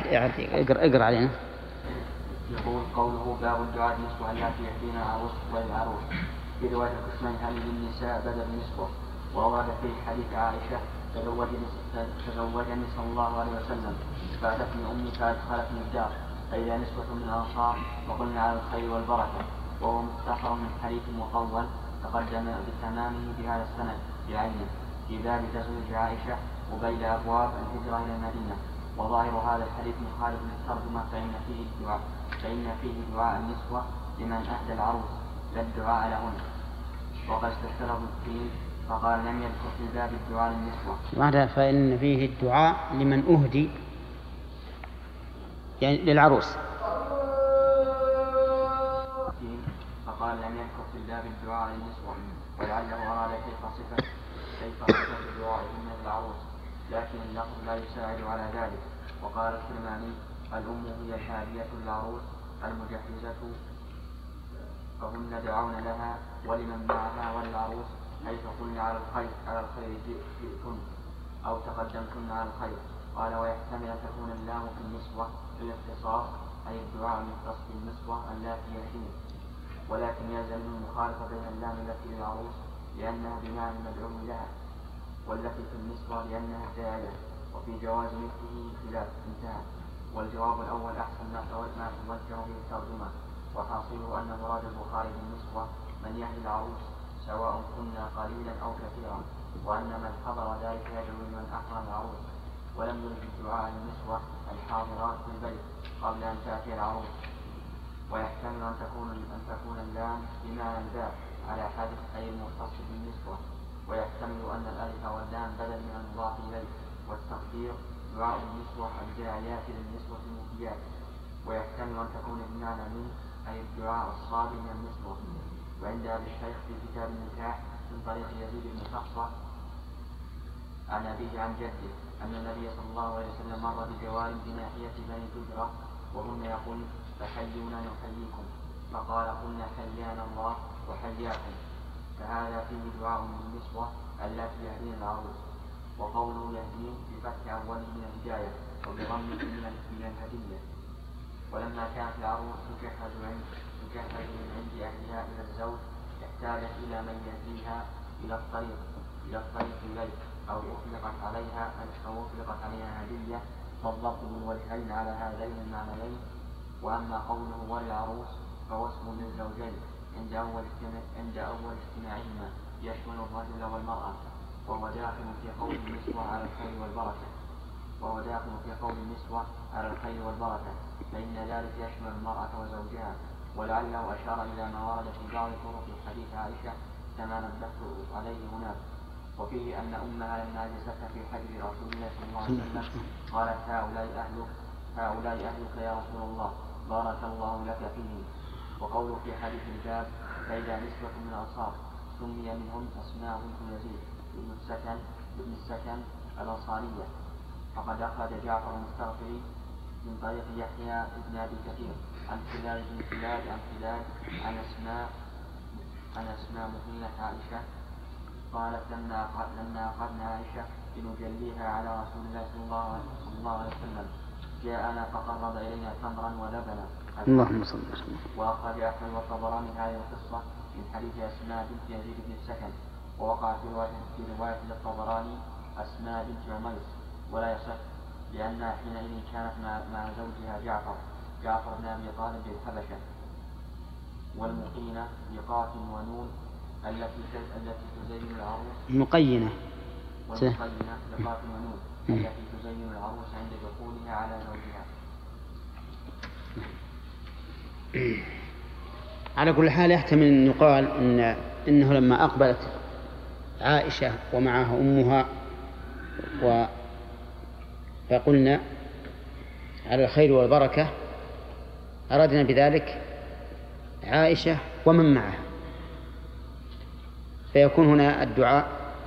اقرأ علينا. يقول قوله باب الدعاء النسوة التي يهدينا العروس والعروس. في رواية القسمين هل للنساء بدل النسوة. وورد في حديث عائشة تزوجني صلى الله عليه وسلم فأتتني أمي فأدخلتني الدار فإذا نسوة من الأنصار وقلنا على الخير والبركة. وهو مختصر من حديث مطول تقدم بتمامه بهذا السند بعينه في باب تزوج عائشة وبين أبواب الهجرة إلى المدينة. وظاهر هذا الحديث مخالف للترجمة فإن فيه دعاء النسوة لمن أهدى العروس لا الدعاء لهن. وقد استشكله فيه فقال لم يذكر في باب الدعاء للنسوة. ماذا فإن فيه الدعاء لمن أهدي يعني للعروس. فقال لم يذكر في باب الدعاء للنسوة ولعله أراد كيف صفة دعائهن للعروس لكن اللفظ لا يساعد على ذلك. وقال الكرماني الأم هي الهادية العروس المجهزة فهن دعون لها ولمن معها والعروس حيث قلنا على الخير جئتن أو تقدمتن على الخير. قال ويحتمل أن تكون اللام في النسوة للاختصاص أي الدعاء المختص بالنسوة اللاتي يهدين ولكن يلزم المخالفة بين اللام التي للعروس لأنها بمعنى المدعو لها والتي في النسوة لأنها الداعية وفي جواز مثله خلاف انتهى. والجواب الأول أحسن ما توجه به الترجمة وحاصله أن مراد البخاري بالنسوة من يهدي العروس سواء كنا قليلا أو كثيرا وأن من حضر ذلك يدعو لمن أحرم العروس ولم يرد الدعاء للنسوة الحاضرات في البيت قبل أن تأتي العروس. ويحتمل أن تكون اللام بمعنى الباب على حدث أي المختص بالنسوة. ويحتمل أن الألف واللام بدل من المضاف إليه والتقدير دعاء النسوة الداعيات للنسوة المفيات. ويحتمل أن تكون بمعنى من أي الدعاء الصادر من النسوة. وعند أبي الشيخ في كتاب النكاح من طريق يزيد بن حفصة عن أبيه عن جده أن النبي صلى الله عليه وسلم مر بجوار بناحية بني تجرة وهن يقول فحيونا نحييكم فقال قلنا حيانا الله وحياكم. فهذا فيه دعاء للنسوة التي يهدين العروس. وقوله يهدين بفتح أوله من الهداية وبضمه من الهدية. ولما كانت العروس تجهز من عند أهلها إلى الزوج احتاجت إلى من يهديها إلى الطريق إليه أو أطلقت عليها هدية فالضبط بالوجهين على هذين المعنيين. وأما قوله وللعروس فهو اسم للزوجين عند أول اجتماعهما يشمل الرجل والمرأة وهو داخل في قول النسوة على الخير والبركة فإن ذلك يشمل المرأة وزوجها. ولعله أشار إلى ما ورد في بعض طرق حديث عائشة كما نبهت عليه هناك. وفيه أن أمها لما جلست في حجر رسول الله صلى الله عليه وسلم قالت هؤلاء أهلك يا رسول الله بارك الله لك فيهم. وقوله في حديث الباب فإذا نسبة من الأنصار سمي منهم أسماء بنت يزيد ابن السكن الأنصارية. فقد أخرج جعفر المستغفري من طريق يحيى بن أبي كثير عن خلال بن خلال عن أسماء مهمة عائشة قالت لما أخذنا عائشة لنجليها على رسول الله صلى الله عليه وسلم جاءنا فقرب إلينا تمرا ولبنا. اللهم صل وسلم. وأخرج أحمد والطبراني هذه القصة من حديث أسماء بنت يزيد بن السكن ووقع في رواية للطبراني أسماء بنت عميس ولا يصح لأنها حينئذ كانت مع زوجها جعفر بن أبي طالب بالحبشة. والمقينة بقاف ونون التي تزين العروس مقينة بقاف ونون التي تزين العروس عند دخولها على زوجها. على كل حال يحتمل أن يقال إنه لما أقبلت عائشة ومعها أمها فقلنا على الخير والبركة أردنا بذلك عائشة ومن معها فيكون هنا الدعاء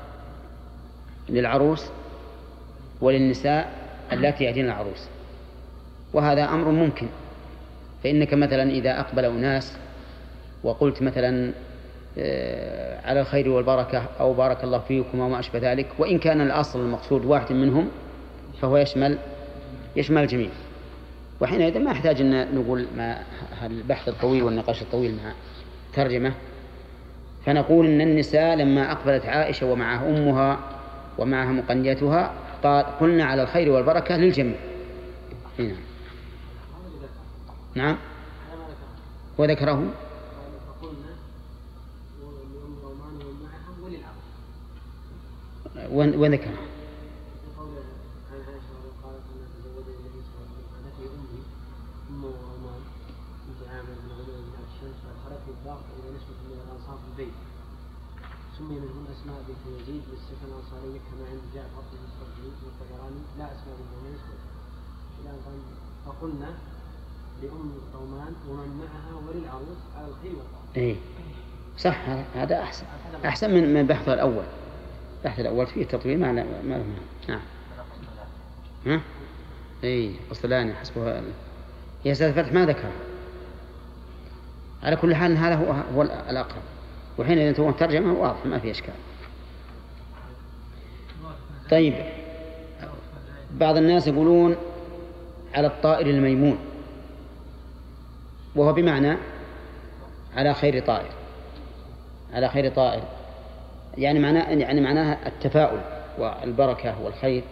للعروس وللنساء اللاتي يأتين العروس. وهذا أمر ممكن. فإنك مثلا إذا أقبل أناس وقلت مثلا على الخير والبركة أو بارك الله فيكم وما أشبه ذلك وإن كان الأصل المقصود واحد منهم فهو يشمل الجميع. وحينئذ ما يحتاج أن نقول ما البحث الطويل والنقاش الطويل مع ترجمة. فنقول إن النساء لما أقبلت عائشة ومعها أمها ومعها مقنيتها قلنا على الخير والبركة للجميع. هنا. نعم وذكره وذكره سمي منهم أسماء بنت يزيد بالسكن الأنصارية كما عند جعفر بن الصديق والطبراني لا أسماء بنت يزيد. فقلنا لأم رومان ومن معها وللعروس على الخير والبركة. إيه صح، هذا أحسن من بحث الأول. بحث الأول فيه تطويل ما له. نعم. ها؟ إيه قسطلاني حسبه. هي سالفة فتح ما ذكر. على كل حال هذا هو الأقرب، وحين إذا تكون ترجمة واضح ما في إشكال. طيب بعض الناس يقولون على الطائر الميمون، وهو بمعنى على خير طائر، على خير طائر، يعني معناها التفاؤل والبركة والخير.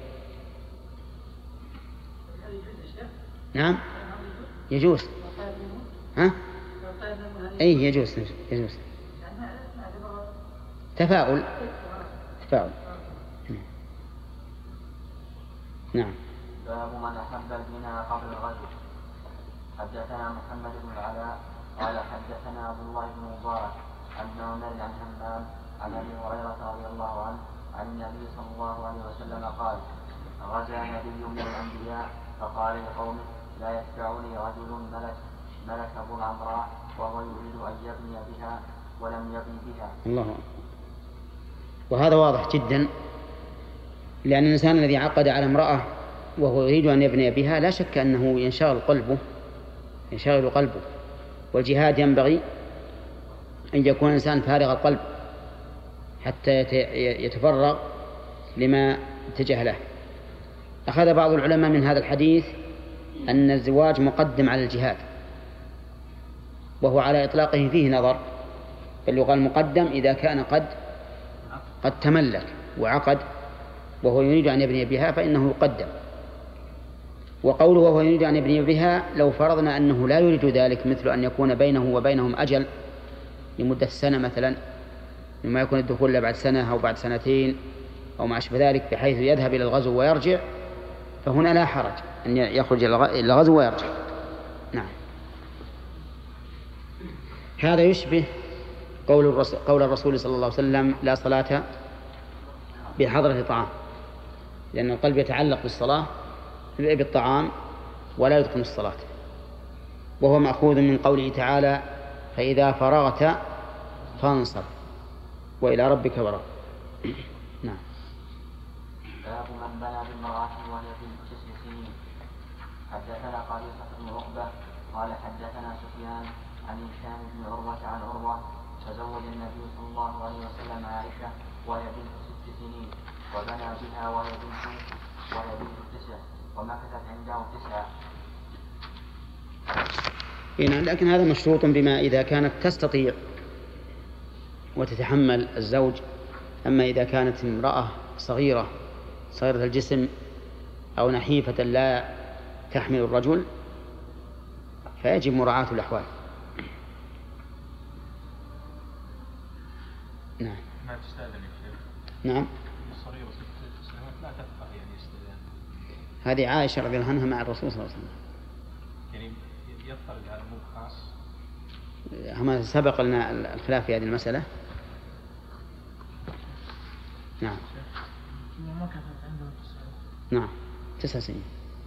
نعم يجوز. ها؟ أي يجوز تفاؤل. نعم. باب من أحب البناء قبل الغزو. حدثنا محمد بن العلاء قال حدثنا عبد الله بن مبارك عن عمر عن همام عن أبي هريرة رضي الله عنه عن النبي صلى الله عليه وسلم قال غزا نبي من الأنبياء فقال لقومه لا يتبعني رجل ملك أبو عمراء وهو يريد أن يبني بها ولم يبني بها. الله. وهذا واضح جدا، لأن الإنسان الذي عقد على امرأة وهو يريد أن يبني بها لا شك أنه ينشغل قلبه، والجهاد ينبغي أن يكون الإنسان فارغ القلب حتى يتفرغ لما اتجه له. أخذ بعض العلماء من هذا الحديث أن الزواج مقدم على الجهاد، وهو على إطلاقه فيه نظر، بل يقال مقدم إذا كان قد تملك وعقد وهو يريد أن يبني بها فإنه يقدم. وقوله وهو يريد أن يبني بها لو فرضنا أنه لا يريد ذلك، مثل أن يكون بينه وبينهم أجل لمدة سنة مثلا، لما يكون الدخول له بعد سنة أو بعد سنتين أو ما أشبه ذلك، بحيث يذهب إلى الغزو ويرجع، فهنا لا حرج أن يخرج إلى الغزو ويرجع. نعم. هذا يشبه قول الرسول صلى الله عليه وسلم لا صلاة بحضرة طعام، لأن القلب يتعلق بالطعام ولا يتقن الصلاة، وهو مأخوذ من قوله تعالى فإذا فرغت فانصب وإلى ربك ورغب. نعم. باب من بنى بامرأة وهي بنت 9 سنين. حدثنا قبيصة بن عقبة قال حدثنا سفيان عن هشام بن عروة عن عروة تزوج النبي صلى الله عليه وسلم عائشة وهي بنت 6 سنين وبنى بها وهي بنت 9 ومكثت عنده 9. لكن هذا مشروط بما إذا كانت تستطيع وتتحمل الزوج. أما إذا كانت امرأة صغيرة الجسم أو نحيفة لا تحمل الرجل فيجب مراعاة الأحوال. نعم. ما تستأذن يا شيخ. نعم. الصغيرة 6 سنوات لا تفقه يعني يستأذن. هذه عائشة رضي الله عنها مع الرسول صلى الله عليه وسلم. يعني يفترض على مو خاص. هم سبق لنا الخلاف في هذه المسألة. نعم. ما كانت عنده 9. نعم 9 سنين.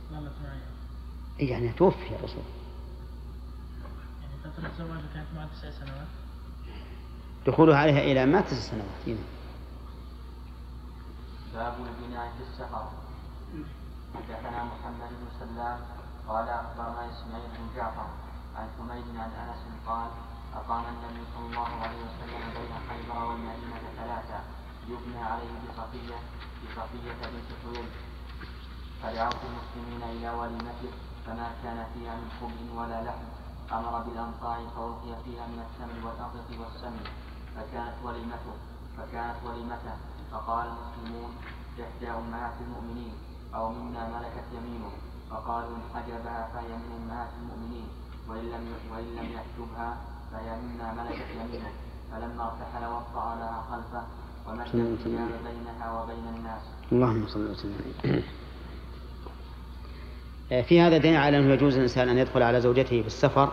يعني توفي يا رسول. يعني فترة زواجه كانت مع 9 سنوات. دخولها عليها إلى ما 9 سنوات. هنا. باب البناء في السفر. حدثنا محمد بن سلام قال أخبرنا إسماعيل بن جعفر عن حميد عن أنس قال أقام النبي صلى الله عليه وسلم بين خيبر والمدينة 3 يبنى عليه بصفية بنت حيي، فدعوت المسلمين إلى وليمته فما كان فيها من خبز ولا لحم أمر بالأنصاع فألقي فيها من التمر والأقط والسمن فكانت وليمته. فقال المسلمون إحدى أمهات المؤمنين أو مما ملكت يمينه، فقالوا إن حجبها فهي من أمهات المؤمنين وإن لم يحجبها فهي مما ملكت يمينه. فلما ارتحل وضع لها خلفه ومد الثياب بينها وبين الناس. اللهم صل وسلم. في هذا دليل على أنه يجوز للإنسان أن يدخل على زوجته في السفر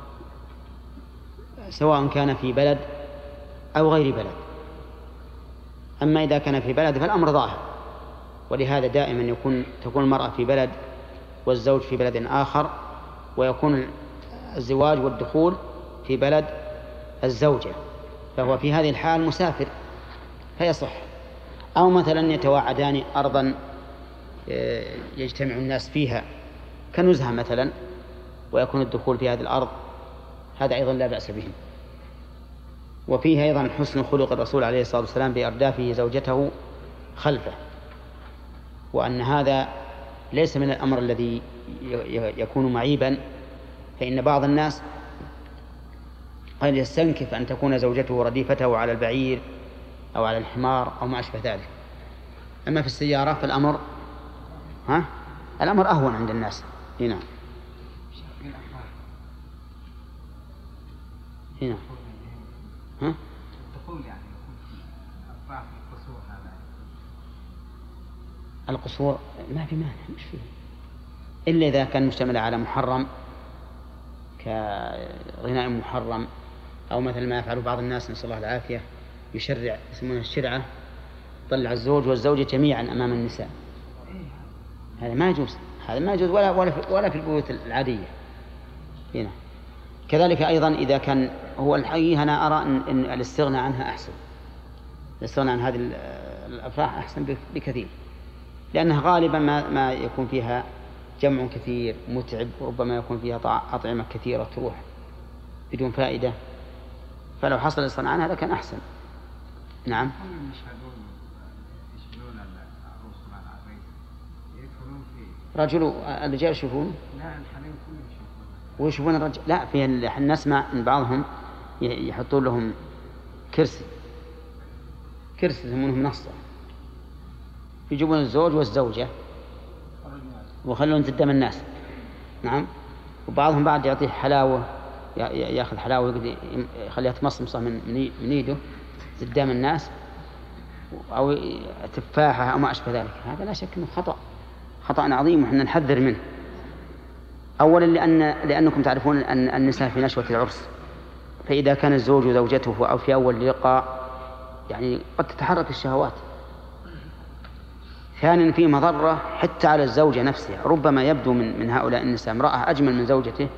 سواء كان في بلد أو غير بلد. أما إذا كان في بلد فالأمر ظاهر، ولهذا دائما تكون المرأة في بلد والزوج في بلد آخر، ويكون الزواج والدخول في بلد الزوجة، فهو في هذه الحال مسافر فيصح. أو مثلا يتواعدان أرضا يجتمع الناس فيها كنزهة مثلا، ويكون الدخول في هذه الأرض، هذا أيضا لا بأس به. وفيه أيضا حسن خلق الرسول عليه الصلاة والسلام بإردافه زوجته خلفه، وأن هذا ليس من الأمر الذي يكون معيبا، فإن بعض الناس قد يستنكف أن تكون زوجته رديفته على البعير أو على الحمار أو ما أشبه ذلك. أما في السيارة فالأمر الأمر أهون عند الناس. هنا القصور ما في مانع، مش فيه إلا إذا كان مشتمل على محرم كغناء محرم، أو مثل ما يفعل بعض الناس نسأل الله العافية، يشرع يسمونه الشرعة، طلع الزوج والزوجة جميعا أمام النساء، هذا ما يجوز، هذا ما يجوز ولا في البيوت العادية. هنا كذلك أيضا إذا كان هو الحقيقة أنا أرى أن الاستغناء عنها أحسن، الاستغناء عن هذه الأفراح أحسن بكثير، لأنها غالبا ما يكون فيها جمع كثير متعب، وربما يكون فيها أطعمة كثيرة تروح بدون فائدة، فلو حصل الاستغناء عنها لكان أحسن. نعم. رجل الرجال يشوفون؟ لا الحريم كلهم يشوفون. ويشوفون الرجال؟ لا، في نسمع من بعضهم يحطون لهم كرسي يسمونه منصة، يجيبون الزوج والزوجة وخلون قدام الناس. نعم. وبعضهم بعد يعطيه حلاوة، يأخذ حلاوة يخليها تمصمصة من يده قدام الناس، أو تفاحة أو ما أشبه ذلك. هذا لا شك أنه خطأ عظيم وحنا نحذر منه. أولا لأنكم تعرفون أن النساء في نشوة العرس، فإذا كان الزوج وزوجته أو في أول لقاء يعني قد تتحرك الشهوات. ثانيا في مضرة حتى على الزوجة نفسها، ربما يبدو من هؤلاء النساء امرأة أجمل من زوجته،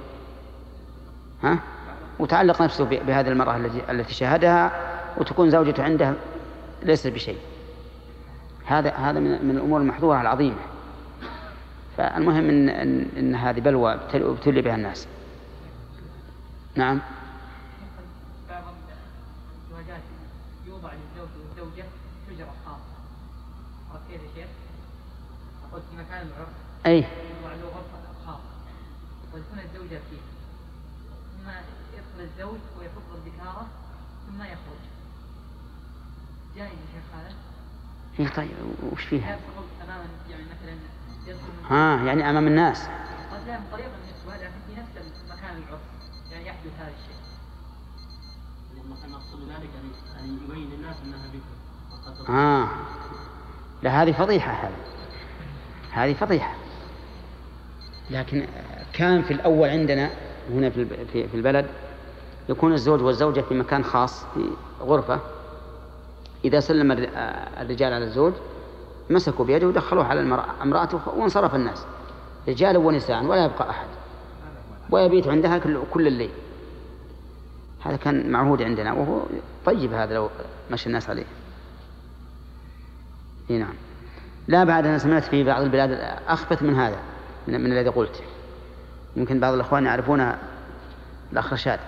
وتعلق نفسه بهذه المرأة التي شاهدها، وتكون زوجته عنده ليس بشيء. هذا من الأمور المحظورة العظيمة. فالمهم إن هذه بلوى ابتلي بها الناس. نعم. بعض الزواجات يوضع للزوج والزوجة شجرة خاصة، عرفت كيف يا شيخ؟ أقول في مكان العرس يوضع له غرفة خاصة وتكون الزوجة فيه، ثم يدخل الزوج ويفض الذكارة ثم يخرج. جائز يا شيخ هذا؟ فيه. طيب وش فيها؟ أمام يعني مثلا يعني أمام الناس. قد لا بطريقة من السؤال، لكن في نفس مكان العرس يعني يحدث هذا الشيء. مثلا أقصد ذلك أن يبين الناس أنها بكم. لا هذه فضيحة، هذه فضيحة. لكن كان في الأول عندنا هنا في البلد يكون الزوج والزوجة في مكان خاص في غرفة، إذا سلم الرجال على الزوج مسكوا بيده ودخلوه على امرأته وانصرف الناس رجال ونساء ولا يبقى أحد، ويبيت عندها كل الليل. هذا كان معهود عندنا وهو طيب، هذا لو مشى الناس عليه. نعم. لا بعد أنا سمعت في بعض البلاد أخبث من هذا من الذي قلت. يمكن بعض الأخوان يعرفون الأخ رشاد،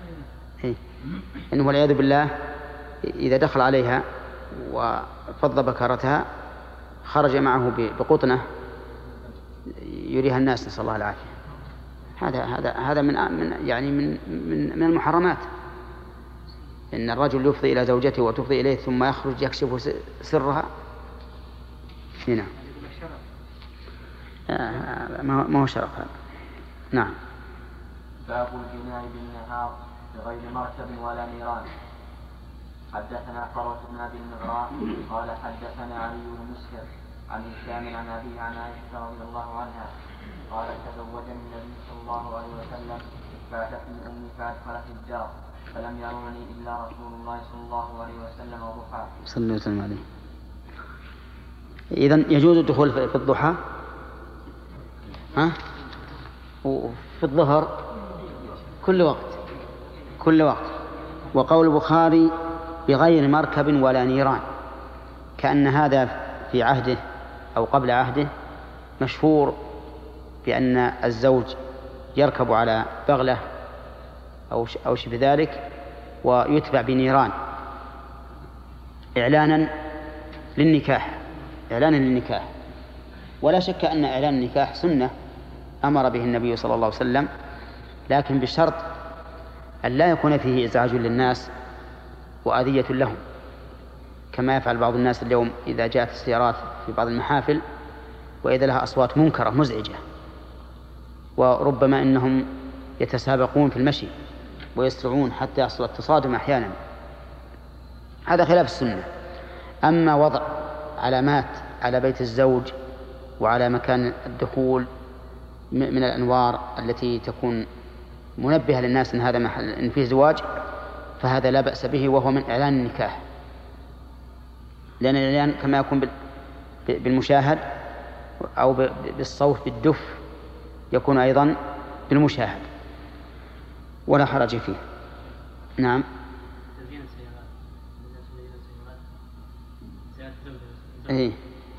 إنه والعياذ بالله إذا دخل عليها وفض بكرتها خرج معه بقطنة يريها الناس، نسأل الله العافية. هذا من يعني من المحرمات. إن الرجل يفضي إلى زوجته وتفضي إليه ثم يخرج يكشف سرها. هنا ما هو شرف هذا. نعم. باب البناء بالنهار بغير مركب ولا نيران. حدثنا فروة بن أبي النغراء قال حدثنا علي بن مسهر عن هشام عن أبي عن عائشة رضي الله عنها قال تزوجني النبي صلى الله عليه وسلم فاتتني أمي فأدخل في الدار فلم يروني إلا رسول الله صلى الله عليه وسلم وضحى. صلى الله عليه وسلم. إذن يجوز الدخول في الضحى وفي الظهر كل وقت. وقول البخاري بغير مركب ولا نيران كأن هذا في عهده أو قبل عهده مشهور بأن الزوج يركب على بغلة أو شبه ذلك ويتبع بنيران إعلانا للنكاح. ولا شك أن إعلان النكاح سنة أمر به النبي صلى الله عليه وسلم، لكن بشرط أن لا يكون فيه إزعاج للناس وأذية لهم، كما يفعل بعض الناس اليوم إذا جاءت السيارات في بعض المحافل وإذا لها أصوات منكرة مزعجة، وربما إنهم يتسابقون في المشي ويسرعون حتى يحصل التصادم أحيانا. هذا خلاف السنة. أما وضع علامات على بيت الزوج وعلى مكان الدخول من الأنوار التي تكون منبهة للناس أن هذا محل إن فيه زواج، فهذا لا بأس به، وهو من إعلان النكاح، لأن الإعلان كما يكون بالمشاهد أو بالصوت بالدف يكون أيضا بالمشاهد، ولا حرج فيه. نعم. إيه،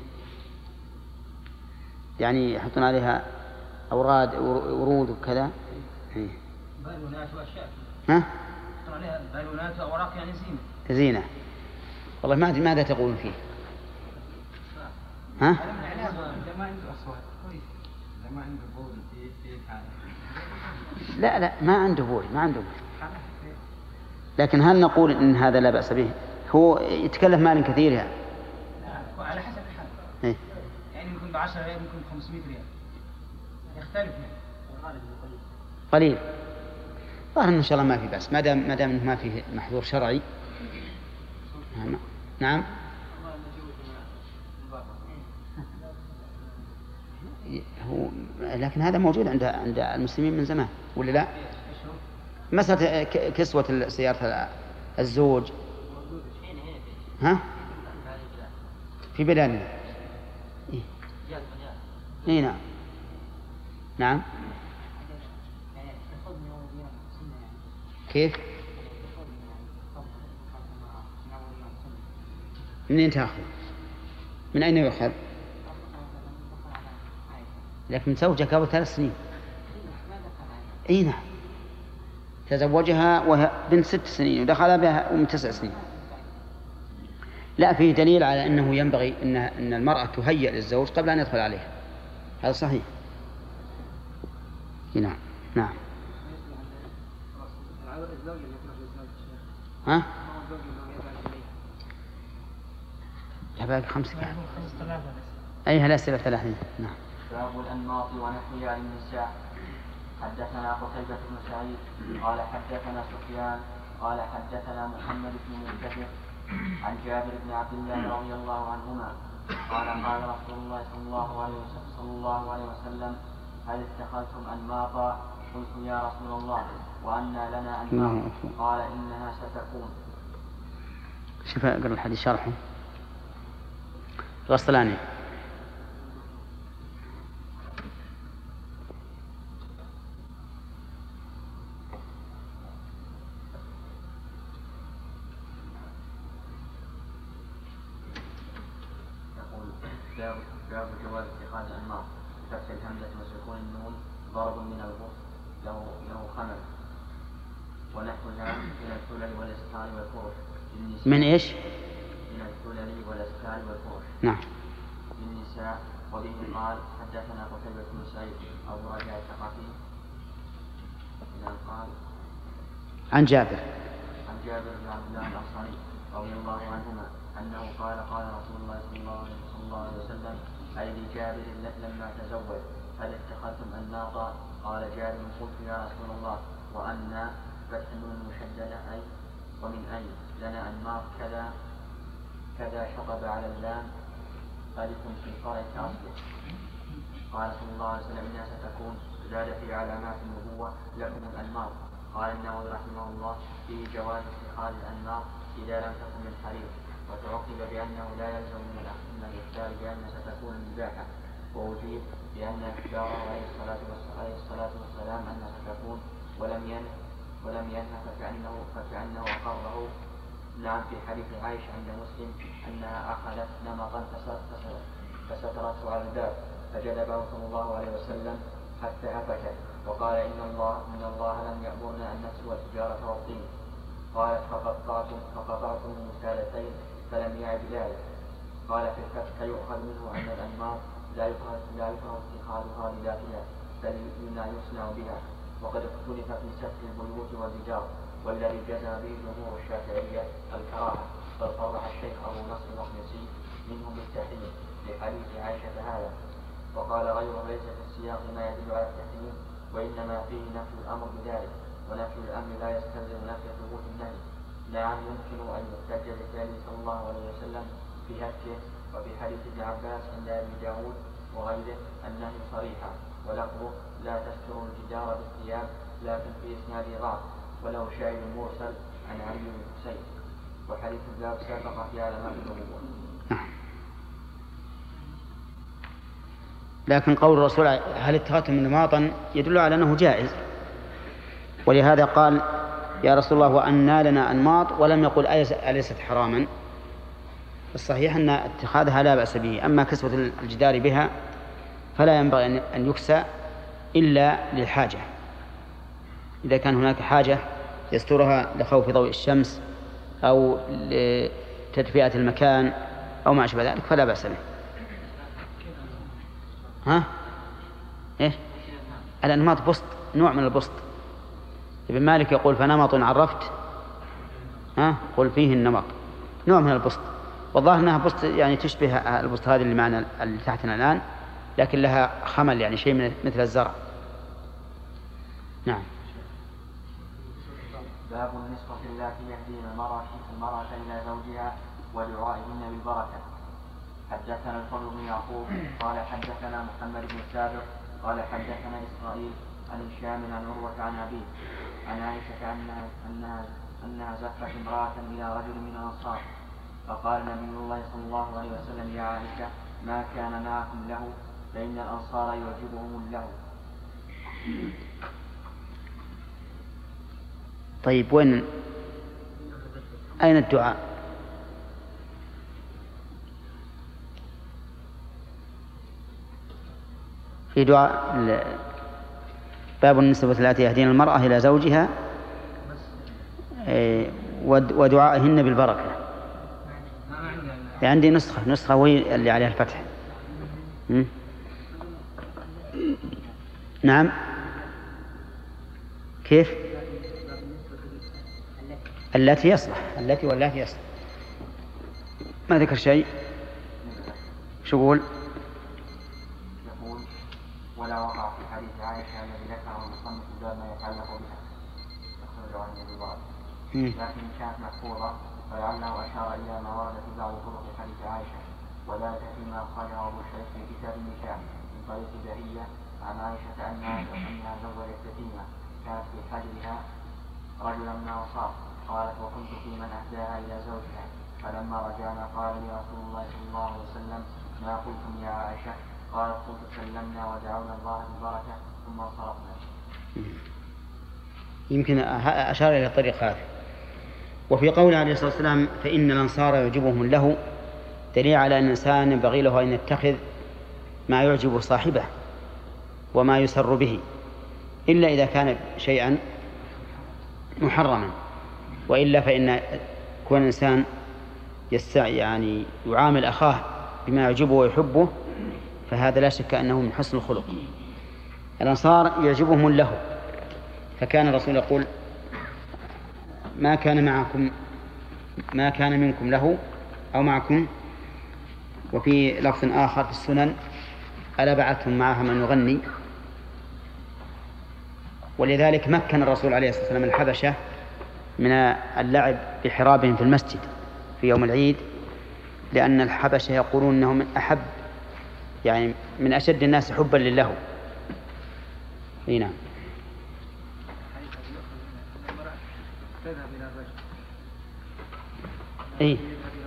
يعني يحطون عليها أوراد ورود وكذا. إيه. بالونات وأشياء. ها؟ يحطون عليها بالونات وأوراق يعني زينة. والله ما أدري ماذا تقولون فيه. ها؟ ما عنده أصوات كويس. ما عنده بول في حاله. لا ما عنده بول. لكن هل نقول إن هذا لا بأس به؟ هو يتكلف مال كثير يعني. على حسب الحال. إيه؟ يعني يمكن ب10 ريال يمكن 500 ريال. يختلف يعني. قليل. ظاهر إن شاء الله ما في بأس ما دام إنه ما فيه محظور شرعي. نعم. هو لكن هذا موجود عند المسلمين من زمان ولا لا؟ مسألة كسوة سيارة الزوج ها؟ في بلادنا. إيه نعم. كيف؟ منين تأخذ؟ من أين يؤخذ؟ لكن زوجك قبل 3 سنين. أي نعم. تزوجها وهي بنت 6 سنين ودخل بها من 9 سنين. لا، فيه دليل على أنه ينبغي أن المرأة تهيأ للزوج قبل أن يدخل عليها. هذا صحيح. نعم. ها؟ لا باقي 5 كان. أيها الأسئلة 30. نعم. باب الأنماط ونحوها عن النساء. حدثنا قتيبة بن سعيد قال حدثنا سفيان قال حدثنا محمد بن منكدر عن جابر بن عبد الله رضي الله عنهما قال قال رسول الله صلى الله عليه وسلم هل اتخذتم أنماطا؟ قلت يا رسول الله وأنى لنا أنماط؟ قال إنها ستكون. شوف أقرأ الحديث شرحه. غسلاني. باب جواز اتخاذ الأنماط بفتح الهمزة وسكون النون ضرب من البص له خمل ونحوها من الثلل والأسكان والفرش. من إيش؟ من الثلل والأسكان والفرش. نعم. للنساء. وبه قال حدثنا قتيبة بن سعيد أبو رجاء الثقفي قال عن جابر بن عبد الله الأنصاري رضي الله عنهما أنه قال قال رسول الله صلى الله عليه وسلم أي لجابر لما تزوج هل اتخذتم أناطا؟ قال جابر قلت يا رسول الله وأنا فتح من مشددة أي ومن أين لنا أنماط كذا شطب على اللام ألف في قرية أصله. قال صلى الله عليه وسلم إنها ستكون زاد في علامات النبوة لكم الأنماط. قال النووي رحمه الله فيه جواز اتخاذ الأنماط إذا لم تكن من حرير، وتعقب بأنه لا يلزم من الإخبار بأن ستكون مباحة، وأجيب بأن إخباره عليه الصلاة والسلام أنها ستكون ولم ينهى فكأنه أقره. نعم في حديث عائشة عند مسلم أنها أخذت نمطا فسترته على الباب فجلبه صلى الله عليه وسلم حتى هفكت وقال إن الله لم يأمرنا أن نسلو الحجارة والطين. قالت فقطعتم المثالتين فلم يعد ذلك. قال في الفتح يؤخذ منه أن الأنماط لا يكره اتخاذها لذاتها بل مما يصنع بها، وقد اختلف في سفك البيوت والرجال، والذي جزم به جمهور الشافعية الكراهة، بل صرح الشيخ أبو نصر المقدسي منهم بالتحريم لحديث عائشة هذا، وقال غيره ليس في السياق ما يدل على التحريم وإنما فيه نفي الأمر بذلك، ونفي الأمر لا يستلزم نفي ثبوت النهي. نعم يمكن أن يحتج بفعله صلى الله عليه وسلم في هتكه، وفي حديث ابن عباس عند أبي داود وغيره النهي صريحا، ولفظه لا تستر الجدار بالثياب، لكن في إسناد ضعف وله شاهد مرسل عن علي بن حسين، وحديث الباب سبق في علامات النبوة. لكن قول الرسول هل اتخذتم نماطا يدل على أنه جائز، ولهذا قال يا رسول الله وأنى لنا أنماط، ولم يقل أليست حراما. الصحيح أن اتخاذها لا بأس به، أما كسوة الجدار بها فلا ينبغي أن يكسى إلا للحاجة، إذا كان هناك حاجة يسترها لخوف ضوء الشمس أو لتدفئة المكان أو ما أشبه ذلك فلا بأس به. إيه؟ الأنماط بسط، نوع من البسط. ابن مالك يقول فنمط عرفت قل فيه النمط، نوع من البسط، والله أنها بسط يعني تشبه البسط هذه اللي معنا اللي تحتنا الآن، لكن لها خمل يعني شيء مثل الزرع. نعم. باب النسخة التي يهدين المرأة إلى زوجها ودعائهن بالبركة. حدثنا الفضل بن يعقوب قال حدثنا محمد بن سابق قال حدثنا إسرائيل عن هشام عن عروة عن أبيه عن عائشة أنها زفت امرأة إلى رجل من الأنصار، فقال نبي الله صلى الله عليه وسلم يا عائشة ما كان معكم له فإن الأنصار يعجبهم له. طيب أين الدعاء؟ في دعاء باب النسبة التي يهدين المرأة إلى زوجها ودعائهن بالبركة. عندي نسخة وهي اللي عليها الفتح. نعم كيف؟ التي يصلح، التي والتي يصلح، ما ذكر شيء. شو يقول؟ يقول ولا وقع في حديث عائشة الذي ذكره المصنف باب ما يتعلق بها يخرج عن البعض، لكن كانت محفوظة فلعله أشار إلى ما ورد في بعض طرق حديث عائشة، وذلك فيما أخرجه أبو الشيخ في كتاب النكاح من طريق بهية عن عائشة أنها زوجت يتيمة كانت في حجرها رجلا من الأنصار، قالت وكنت في من أهداها إلى زوجها، فلما رجعنا قال لي رسول الله صلى الله عليه وسلم ما قلتم يا عائشة؟ قالت قلت سلمنا ودعونا الله بالبركة ثم انصرفنا. يمكن أشار إلى الطريق هذا. وفي قول عليه الصلاة والسلام فإن الأنصار يعجبهم له دليل على أن الإنسان ينبغي له أن يتخذ ما يعجب صاحبه وما يسر به، إلا إذا كان شيئا محرما، وإلا فإن كون الإنسان يعني يعامل أخاه بما يعجبه ويحبه فهذا لا شك أنه من حسن الخلق. الأنصار يعجبهم له، فكان الرسول يقول ما كان منكم له أو معكم. وفي لفظ آخر في السنن ألا بعثهم معها من يغني. ولذلك مكن الرسول عليه الصلاة والسلام الحبشة من اللعب بحرابهم في المسجد في يوم العيد، لأن الحبشة يقولون أنهم من أحب يعني من أشد الناس حبا لله. نعم. إيه؟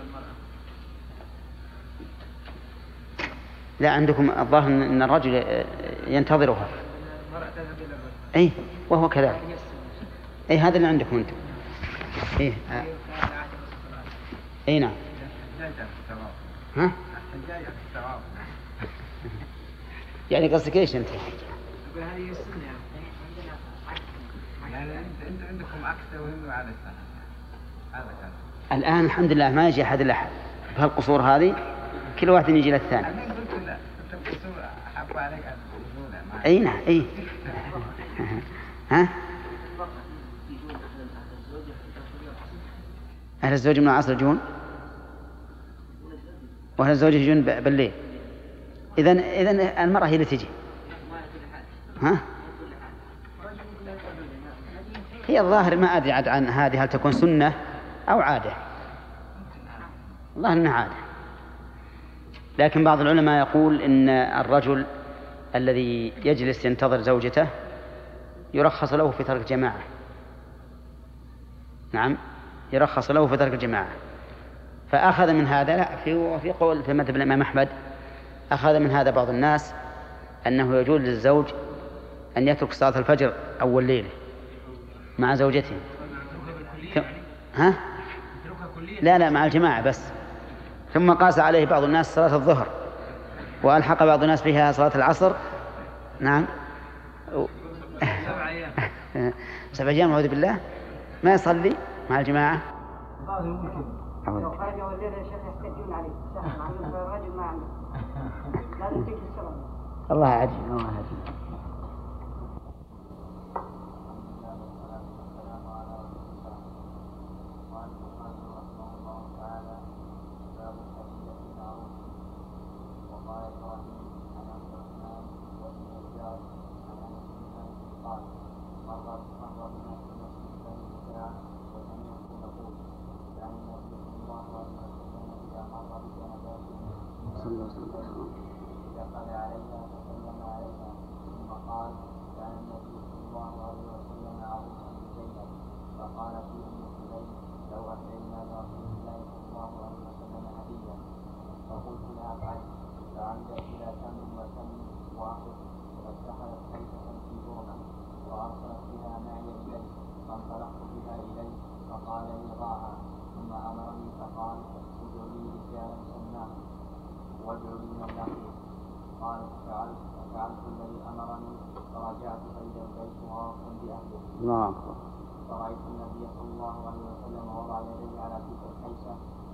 لا عندكم الظاهر أن الرجل ينتظرها. إيه وهو كذلك. إيه هذا اللي عندكم أنتم. إيه إيه نعم. ها؟ يعني قصدك إيش أنت؟ يعني عندكم عكس وهم على السنة. الآن الحمد لله ما يجي أحد الأحد في هالقصور هذه، كل واحد يجي للثاني. أي نعم. أي ها؟ أهل الزوج من العصر يجون وأهل الزوج يجون بالليل. إذن المرأة هي اللي تجي. ها؟ هي الظاهر ما أدري عن هذه هل تكون سنة أو عادة. الله إنها عادة. لكن بعض العلماء يقول إن الرجل الذي يجلس ينتظر زوجته يرخص له في ترك الجماعة. نعم يرخص له في ترك الجماعة. فأخذ من هذا لا في قول في مذهب الإمام أحمد أخذ من هذا بعض الناس أنه يجوز للزوج أن يترك صلاة الفجر أول ليلة مع زوجته. ها؟ لا مع الجماعة بس. ثم قاس عليه بعض الناس صلاة الظهر وألحق بعض الناس بها صلاة العصر. نعم 7 أيام أعوذ بالله ما يصلي مع الجماعة. لو خرج أول ليلة يا شيخ يحتجون عليه الرجل ما عنده لازم تجي الصلاة. الله عجيب الله عجيب. دخل عليها فسلم عليها ثم قال كان النبي صلى الله عليه وسلم عروسا بزينب فقال في ام سليم لو اهدينا لرسول الله صلى الله عليه وسلم هديه فقلت لا افعل فعمدت الى تمر وتمر واحد فاتخذت خيطه في برمه وارسلت بها معي اليه فانطلقت بها اليه فقال لي ضعها ثم امرني فقال ادع لي رجالا سماها وادع لي من يقول قال ففعلت الذي امرني فرجعت فاذا البيت غاص باهله. فرأيت النبي صلى الله عليه وسلم وضع يديه على تلك الحيسة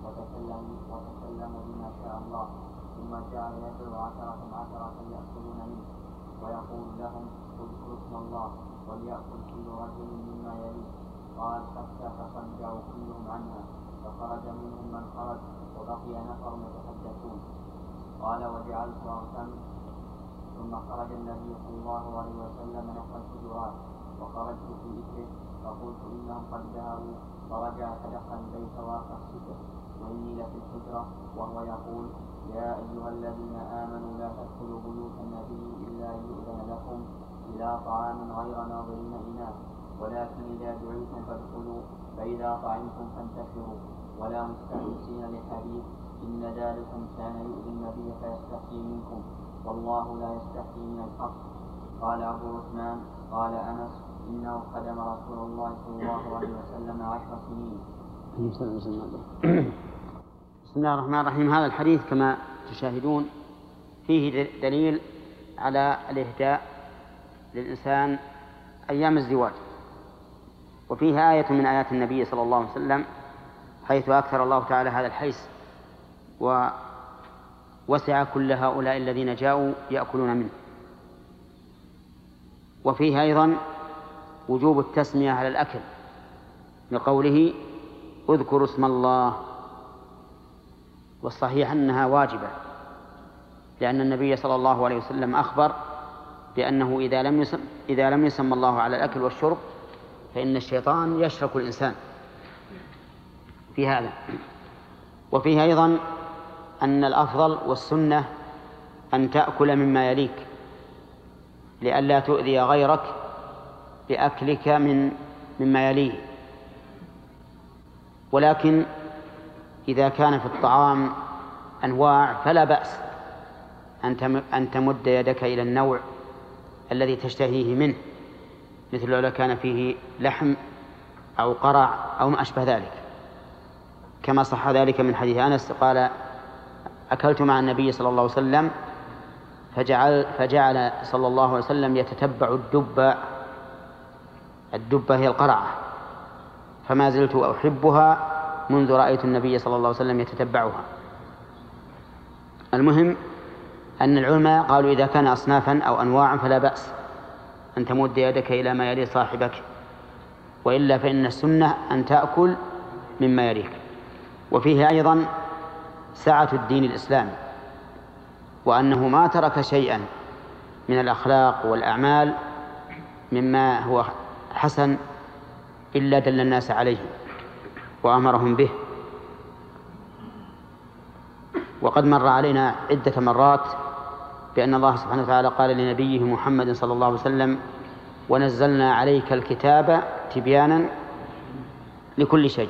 وتكلم بما شاء الله ثم جعل يدعو 10 يأكلون منه ويقول لهم اذكروا اسم الله وليأكل كل رجل مما يليه. قال حتى تصدعوا كلهم عنها فخرج منهم من خرج وبقي نفر يتحدثون. قال وجعلت أغتم ثم خرج النبي صلى الله عليه وسلم نحو الحجرات وخرجت في إثره فقلت إنهم قد ذهبوا فرجع فدخل البيت واقع الستر وإني لفي الحجرة وهو يقول يا أيها الذين آمنوا لا تدخلوا بيوت النبي إلا يؤذن لكم إلى طعام غير ناظرين إناه ولكن إذا دعيتم فادخلوا فإذا طعمتم فانتشروا ولا مستأنسين لحديث إن ذلكم كان يؤذي النبي فيستحيي منكم والله لا يستحيي من الحق. قال أبو عثمان قال أنس إنه خدم رسول الله صلى الله عليه وسلم 10 سنين. بسم الله الرحمن الرحيم. هذا الحديث كما تشاهدون فيه دليل على الإهداء للإنسان أيام الزواج، وفيه آية من آيات النبي صلى الله عليه وسلم حيث أكثر الله تعالى هذا الحيث ووسع كل هؤلاء الذين جاءوا يأكلون منه. وفيه أيضا وجوب التسمية على الأكل لقوله اذكروا اسم الله، والصحيح أنها واجبة، لأن النبي صلى الله عليه وسلم أخبر بأنه إذا لم يسم الله على الأكل والشرب فإن الشيطان يشرك الإنسان في هذا. وفيه أيضا أن الأفضل والسنة أن تأكل مما يليك لئلا تؤذي غيرك بأكلك مما يليه. ولكن إذا كان في الطعام أنواع فلا بأس أن تمد يدك إلى النوع الذي تشتهيه منه، مثل لو كان فيه لحم أو قرع أو ما أشبه ذلك، كما صح ذلك من حديث أنس قال أكلت مع النبي صلى الله عليه وسلم فجعل صلى الله عليه وسلم يتتبع الدبة هي القرعة، فما زلت أحبها منذ رأيت النبي صلى الله عليه وسلم يتتبعها. المهم أن العلماء قالوا إذا كان أصنافا أو أنواعا فلا بأس أن تمد يدك إلى ما يلي صاحبك، وإلا فإن السنة أن تأكل مما يليك. وفيه أيضا سعة الدين الإسلامي، وأنه ما ترك شيئا من الأخلاق والأعمال مما هو حسن إلا دل الناس عليه وأمرهم به. وقد مر علينا عدة مرات بأن الله سبحانه وتعالى قال لنبيه محمد صلى الله عليه وسلم ونزلنا عليك الكتاب تبيانا لكل شيء.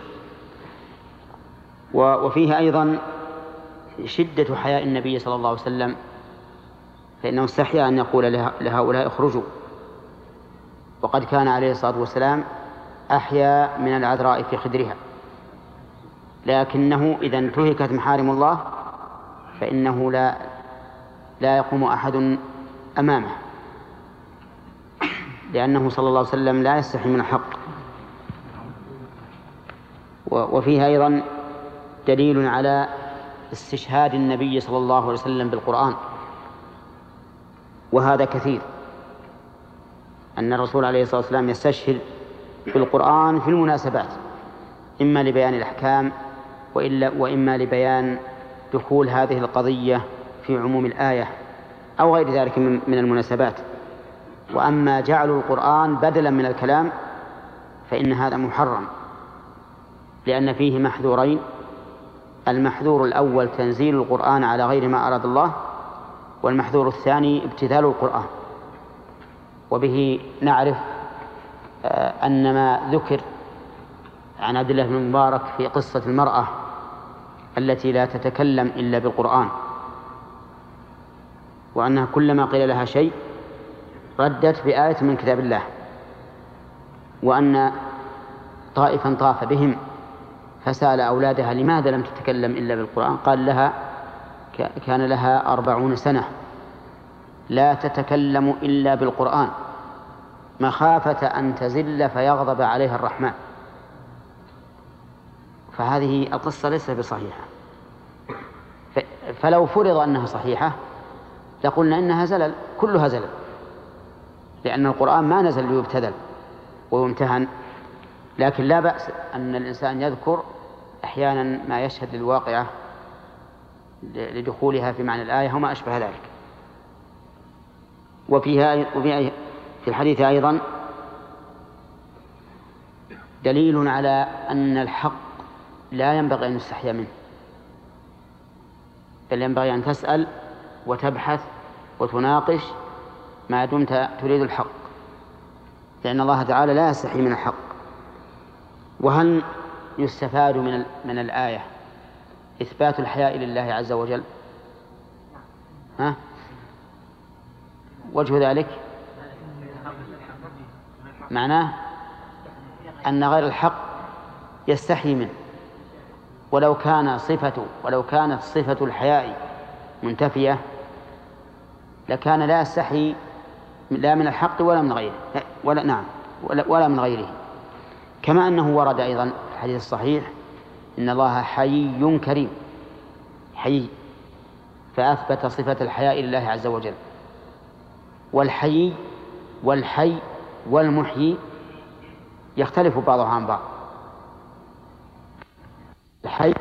وفيه أيضا شدة حياء النبي صلى الله عليه وسلم، فإنه استحيا أن يقول لهؤلاء اخرجوا، وقد كان عليه الصلاة والسلام أحيا من العذراء في خدرها، لكنه إذا انتهكت محارم الله فإنه لا يقوم أحد أمامه، لأنه صلى الله عليه وسلم لا يستحي من الحق. وفيها أيضا دليل على استشهاد النبي صلى الله عليه وسلم بالقرآن، وهذا كثير، أن الرسول عليه الصلاة والسلام يستشهد بالقرآن في المناسبات، إما لبيان الأحكام وإما لبيان دخول هذه القضية في عموم الآية أو غير ذلك من المناسبات. وأما جعل القرآن بدلا من الكلام فإن هذا محرم، لأن فيه محذورين: المحذور الأول تنزيل القرآن على غير ما أراد الله، والمحذور الثاني ابتذال القرآن. وبه نعرف أن ما ذكر عن عبد الله بن المبارك في قصة المرأة التي لا تتكلم إلا بالقرآن، وأنها كلما قيل لها شيء ردت بآية من كتاب الله، وأن طائفا طاف بهم فسأل أولادها لماذا لم تتكلم إلا بالقرآن، قال لها كان لها 40 سنة لا تتكلم إلا بالقرآن مخافة أن تزل فيغضب عليها الرحمن. فهذه القصة ليست بصحيحة، فلو فرض أنها صحيحة لقلنا إنها زلل، كلها زلل، لأن القرآن ما نزل ليبتذل ويمتهن. لكن لا بأس أن الإنسان يذكر أحيانا ما يشهد للواقعة لدخولها في معنى الآية وما أشبه ذلك. وفي الحديث أيضا دليل على أن الحق لا ينبغي أن يستحيا منه، بل ينبغي أن تسأل وتبحث وتناقش ما دمت تريد الحق، لأن الله تعالى لا يستحي من الحق. وهل يستفاد من الآية إثبات الحياء لله عز وجل؟ وجه ذلك معناه أن غير الحق يستحي منه، ولو كانت صفة الحياء منتفية لكان لا يستحي لا من الحق ولا من غيره ولا من غيره. كما أنه ورد أيضا في الحديث الصحيح إن الله حيي كريم، حيي، فأثبت صفة الحياء لله عز وجل. والحي والمحيي يختلف بعضها عن بعض. الحي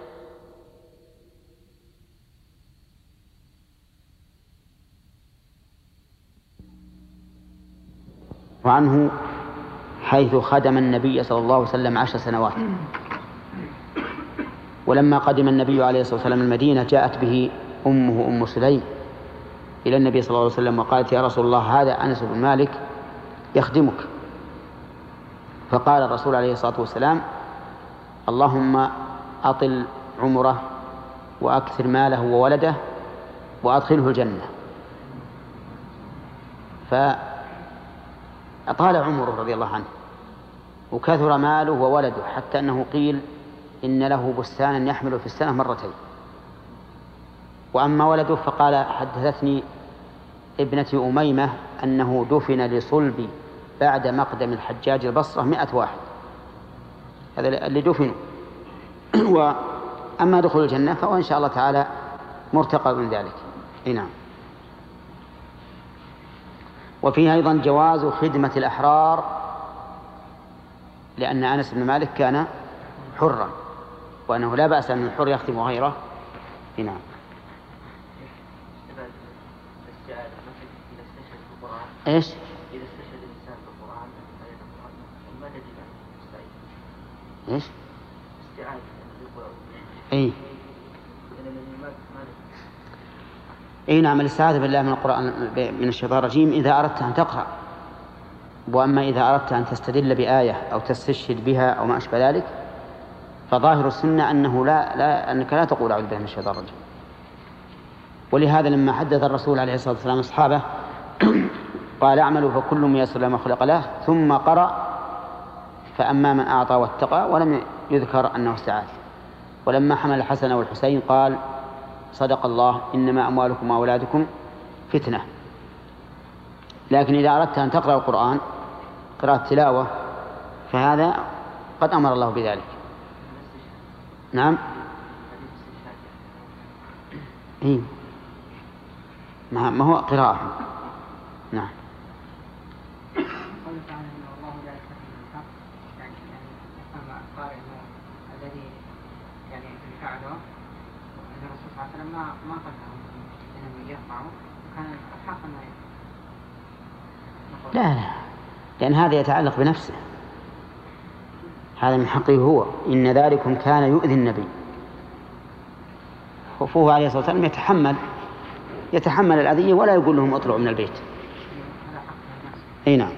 وعنه حيث خدم النبي صلى الله عليه وسلم 10 سنوات، ولما قدم النبي عليه الصلاة والسلام المدينة جاءت به أمه أم سليم إلى النبي صلى الله عليه وسلم وقالت: يا رسول الله، هذا أنس بن مالك يخدمك. فقال الرسول عليه الصلاة والسلام: اللهم أطل عمره وأكثر ماله وولده وأدخله الجنة. فأطال عمره رضي الله عنه وكثر ماله وولده، حتى أنه قيل إن له بستانا يحمل في السنة مرتين. وأما ولده فقال: حدثتني ابنتي أميمة أنه دفن لصلب بعد مقدم الحجاج البصرة 100 واحد، هذا اللي دفنوا. وأما دخول الجنة فهو إن شاء الله تعالى مرتقب من ذلك. نعم. وفيه أيضا جواز خدمة الأحرار، لأن أنس بن مالك كان حرا، وأنه لا بأس أن الحر يخدم غيره. نعم. إيش؟ إذا استشهد الإنسان بالقرآن ما تجب أن يستعيد. إيش؟ استعادة بالقرآن. إيه. إيه نعم، الاستعاذة بالله من القرآن من الشيطان الرجيم إذا أردت أن تقرأ. وأما إذا أردت أن تستدل بآية أو تستشهد بها أو ما أشبه ذلك فظاهر السنة أنه أنك لا تقول أعوذ بالله من الشيطان الرجيم. ولهذا لما حدث الرسول عليه الصلاة والسلام أصحابه قال: اعملوا فكل ميسر لما خلق له، ثم قرأ: فأما من أعطى واتقى، ولم يذكر أنه استعاذ. ولما حمل الحسن والحسين قال: صدق الله، إنما أموالكم وأولادكم فتنة. لكن إذا أردت أن تقرأ القرآن قراءة تلاوة فهذا قد أمر الله بذلك. نعم. إيه. ما هو قراءة. نعم. قوله تعالى: إن الله لا يستحي من الحق، يعني يفهم القارئ الذي يعني فعله أن الرسول صلى الله عليه وسلم ما قدم أنهم يرفعوا، وكان الحق أنه لا، لأن هذا يتعلق بنفسه، هذا من حقه هو. إن ذلكم كان يؤذي النبي، فهو عليه الصلاة والسلام يتحمل الأذية ولا يقول لهم اطلعوا من البيت. أي نعم.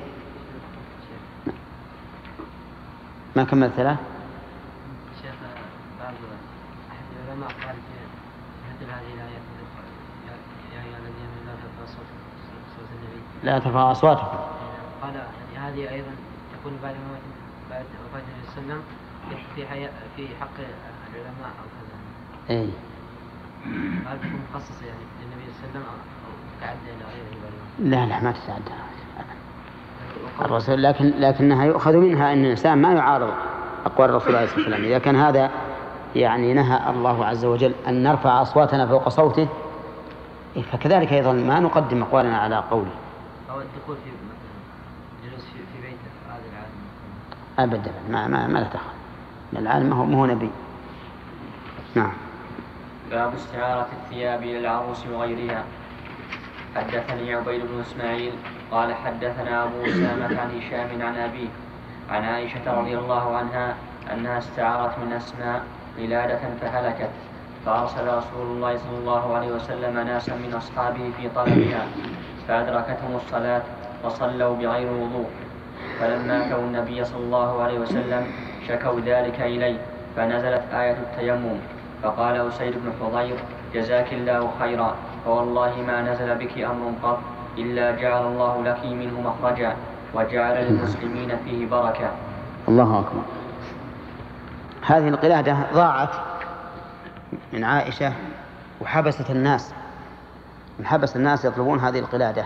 ما كمل 3. شيخ، بعض أحد العلماء قال في مثل هذه الآيات: يا أيها الذين لا ترفعوا صوت النبي، لا ترفعوا أصواتكم. قال يعني هذه أيضا تكون بعد وفاة النبي صلى الله عليه وسلم في حق العلماء أو كذا. إيه. هل تكون مخصصة يعني للنبي صلى الله عليه وسلم أو تعدى إلى غيره؟ لا ما تتعدى الرسول، لكنها يؤخذ منها أن الإنسان ما يعارض أقوال الرسول عليه الصلاة والسلام. إذا كان هذا يعني نهى الله عز وجل أن نرفع أصواتنا فوق صوته، فكذلك أيضا ما نقدم أقوالنا على قوله. أو الدخول في مثلا جلوس في بيته، هذا العالم أبدا ما له دخل، العالم ما هو نبي. نعم. باب استعارة الثياب إلى العروس وغيرها. حدثني عبيد بن إسماعيل قال حدثنا أبو أسامة عن هشام عن أبيه عن عائشة رضي الله عنها أنها استعارت من أسماء قلادة فهلكت، فأرسل رسول الله صلى الله عليه وسلم ناسا من أصحابه في طلبها، فأدركتهم الصلاة وصلوا بغير وضوء، فلما أتوا النبي صلى الله عليه وسلم شكوا ذلك إليه، فنزلت آية التيمم، فقال أسيد بن حضير: جزاك الله خيرا، فوالله ما نزل بك أمر قط إلا جعل الله لك منه مخرجا وجعل للمسلمين فيه بركة. الله أكبر. هذه القلادة ضاعت من عائشة وحبست الناس يطلبون هذه القلادة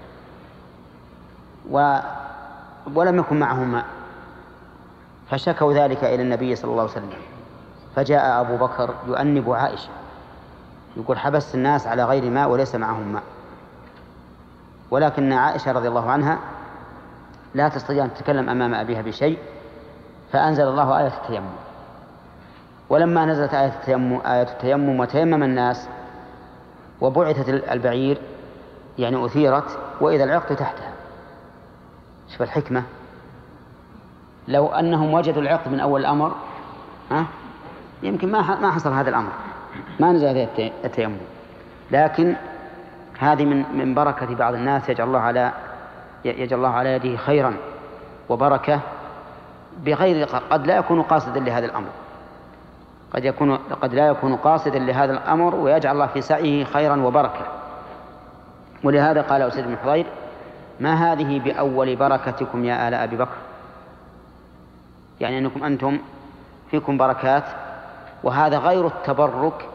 ولم يكن معهم ماء، فشكوا ذلك إلى النبي صلى الله عليه وسلم، فجاء أبو بكر يؤنب عائشة يقول: حبست الناس على غير ماء وليس معهم ماء. ولكن عائشة رضي الله عنها لا تستطيع أن تتكلم أمام أبيها بشيء، فأنزل الله آية التيمم. ولما نزلت آية التيمم وتيمم الناس وبعثت البعير يعني أثيرت وإذا العقد تحتها. شوف الحكمة، لو أنهم وجدوا العقد من أول الأمر يمكن ما حصل هذا الأمر، ما نزل هذا التيمم. لكن هذه من بركة بعض الناس، يجعل الله على يده خيرا وبركة بغير، قد لا يكون قاصدا لهذا الأمر، قد لا يكون قاصدا لهذا الأمر ويجعل الله في سعيه خيرا وبركة. ولهذا قال أسيد بن حضير: ما هذه بأول بركتكم يا آل أبي بكر، يعني أنكم أنتم فيكم بركات، وهذا غير التبرك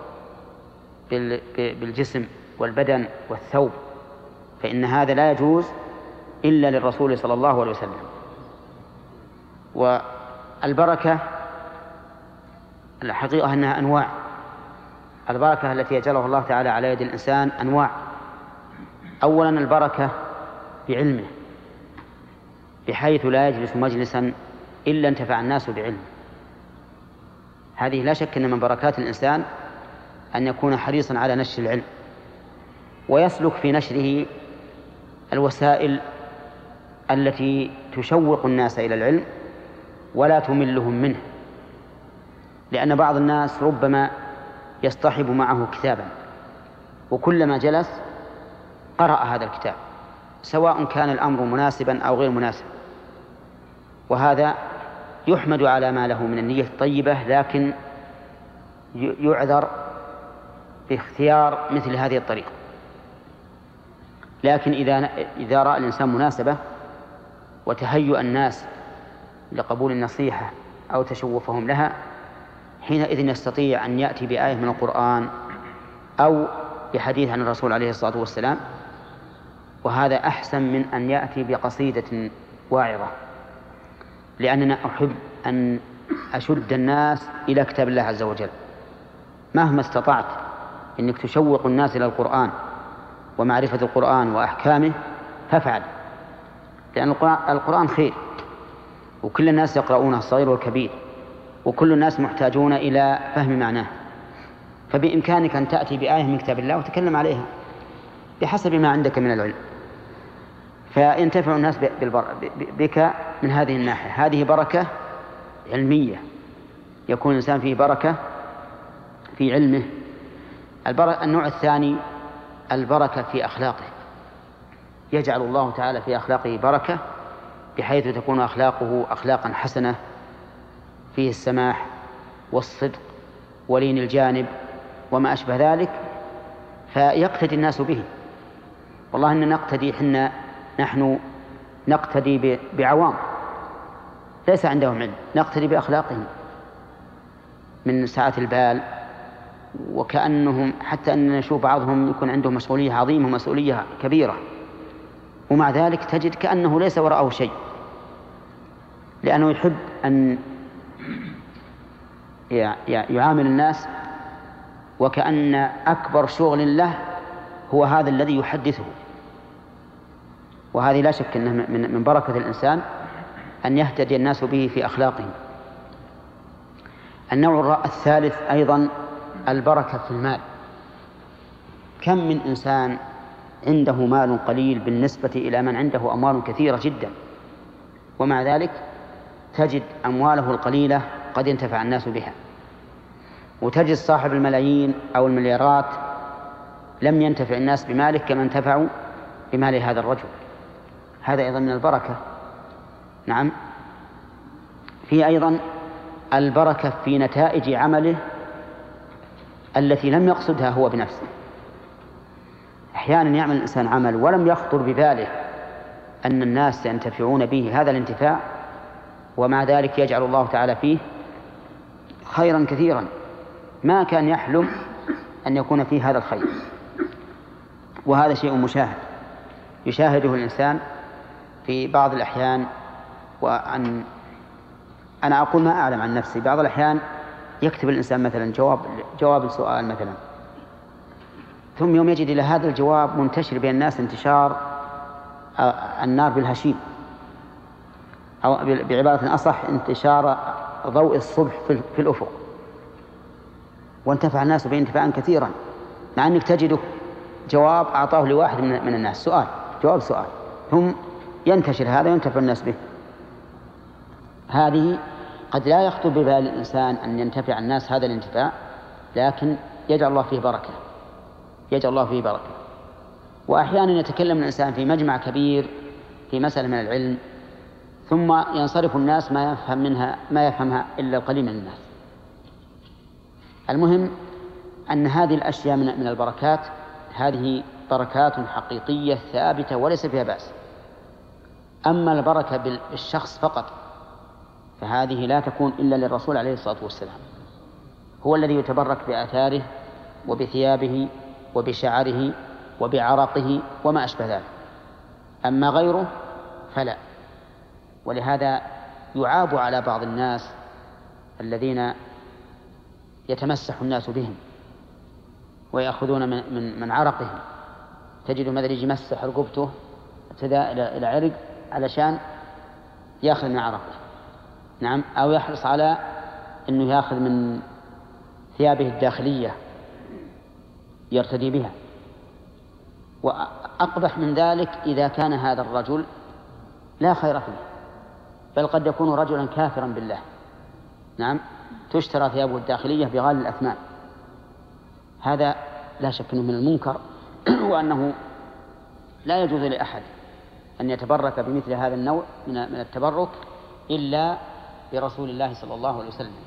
بالجسم والبدن والثوب، فإن هذا لا يجوز إلا للرسول صلى الله عليه وسلم. والبركة الحقيقة أنها أنواع. البركة التي يجعلها الله تعالى على يد الإنسان أنواع. أولا البركة بعلمه، بحيث لا يجلس مجلسا إلا انتفع الناس بعلمه. هذه لا شك أن من بركات الإنسان أن يكون حريصا على نشر العلم، ويسلك في نشره الوسائل التي تشوق الناس إلى العلم ولا تملهم منه. لأن بعض الناس ربما يصطحب معه كتابا، وكلما جلس قرأ هذا الكتاب سواء كان الأمر مناسبا أو غير مناسب، وهذا يحمد على ما له من النية الطيبة، لكن يعذر باختيار مثل هذه الطريقة. لكن إذا رأى الإنسان مناسبة وتهيؤ الناس لقبول النصيحة أو تشوفهم لها، حينئذ يستطيع أن يأتي بآية من القرآن أو بحديث عن الرسول عليه الصلاة والسلام، وهذا أحسن من أن يأتي بقصيدة واعظة. لأننا أحب أن أشد الناس إلى كتاب الله عز وجل مهما استطعت، إنك تشوق الناس إلى القرآن ومعرفة القرآن وأحكامه فافعل، لأن القرآن خير، وكل الناس يقرؤونه الصغير والكبير، وكل الناس محتاجون إلى فهم معناه. فبإمكانك أن تأتي بآية من كتاب الله وتكلم عليها بحسب ما عندك من العلم، فينتفع الناس بك من هذه الناحية. هذه بركة علمية، يكون الإنسان فيه بركة في علمه. النوع الثاني البركة في أخلاقه، يجعل الله تعالى في أخلاقه بركة، بحيث تكون أخلاقه أخلاقا حسنة فيه السماح والصدق ولين الجانب وما أشبه ذلك، فيقتدي الناس به. والله إن نحن نقتدي بعوام ليس عندهم علم، نقتدي بأخلاقهم من سعة البال، وكأنهم حتى أن نشوف بعضهم يكون عندهم مسؤولية عظيمة ومسؤولية كبيرة، ومع ذلك تجد كأنه ليس وراءه شيء، لأنه يحب أن يعامل الناس وكأن أكبر شغل له هو هذا الذي يحدثه. وهذه لا شك أنه من بركة الإنسان أن يهتدي الناس به في أخلاقهم. النوع الثالث أيضا البركة في المال. كم من إنسان عنده مال قليل بالنسبة إلى من عنده أموال كثيرة جدا، ومع ذلك تجد أمواله القليلة قد ينتفع الناس بها، وتجد صاحب الملايين أو المليارات لم ينتفع الناس بماله كما انتفعوا بمال هذا الرجل. هذا أيضا من البركة. نعم. في أيضا البركة في نتائج عمله التي لم يقصدها هو بنفسه. أحيانا يعمل الإنسان عمل ولم يخطر بباله أن الناس ينتفعون به هذا الانتفاع، ومع ذلك يجعل الله تعالى فيه خيرا كثيرا ما كان يحلم أن يكون فيه هذا الخير. وهذا شيء مشاهد يشاهده الإنسان في بعض الأحيان. أنا أقول ما أعلم عن نفسي، بعض الأحيان يكتب الإنسان مثلا جواب السؤال مثلا، ثم يوم يجد إلى هذا الجواب منتشر بين الناس انتشار النار بالهشيم، أو بعبارة أصح انتشار ضوء الصبح في الأفق، وانتفع الناس به انتفاعا كثيرا، مع أنك تجد جواب أعطاه لواحد من الناس، سؤال جواب سؤال، ثم ينتشر هذا وينتفع الناس به. هذه قد لا يخطر ببال الإنسان أن ينتفع الناس هذا الانتفاع، لكن يجعل الله فيه بركة، يجعل الله فيه بركة. وأحيانا يتكلم الإنسان في مجمع كبير في مسألة من العلم، ثم ينصرف الناس ما يفهمها إلا القليل من الناس. المهم أن هذه الأشياء من البركات، هذه بركات حقيقية ثابتة وليس فيها بأس. أما البركة بالشخص فقط فهذه لا تكون إلا للرسول عليه الصلاة والسلام، هو الذي يتبرك بآثاره وبثيابه وبشعره وبعرقه وما أشبه ذلك، أما غيره فلا. ولهذا يعاب على بعض الناس الذين يتمسح الناس بهم ويأخذون من عرقهم، تجد مثلا يجي يمسح رقبته ابتداء إلى عرق علشان يأخذ من عرقه، نعم، أو يحرص على أنه يأخذ من ثيابه الداخلية يرتدي بها. وأقبح من ذلك إذا كان هذا الرجل لا خير فيه، بل قد يكون رجلا كافرا بالله، نعم، تشترى ثيابه الداخلية بغالي الأثمان. هذا لا شك أنه من المنكر، وأنه لا يجوز لأحد أن يتبرك بمثل هذا النوع من التبرك إلا برسول الله صلى الله عليه وسلم.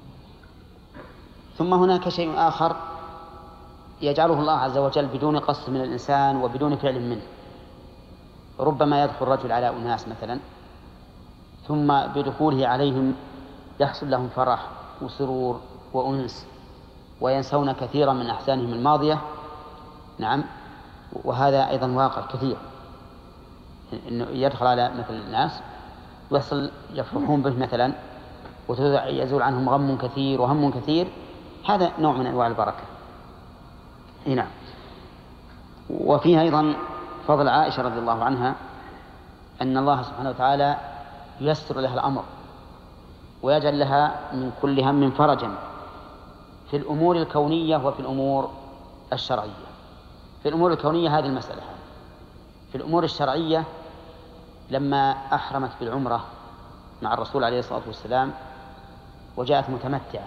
ثم هناك شيء آخر يجعله الله عز وجل بدون قصد من الإنسان وبدون فعل منه. ربما يدخل رجل على أناس مثلا، ثم بدخوله عليهم يحصل لهم فرح وسرور وأنس، وينسون كثيرا من أحزانهم الماضية، نعم، وهذا أيضا واقع كثير، إنه يدخل على مثل الناس ويحصل يفرحون به مثلا ويزول عنهم غم كثير وهم كثير، هذا نوع من أنواع البركة. نعم. وفيها أيضا فضل عائشة رضي الله عنها أن الله سبحانه وتعالى ييسر لها الأمر ويجعل لها من كل هم فرجا في الأمور الكونية وفي الأمور الشرعية. في الأمور الكونية هذه المسألة. في الأمور الشرعية لما أحرمت بالعمرة مع الرسول عليه الصلاة والسلام وجاءت متمتعة،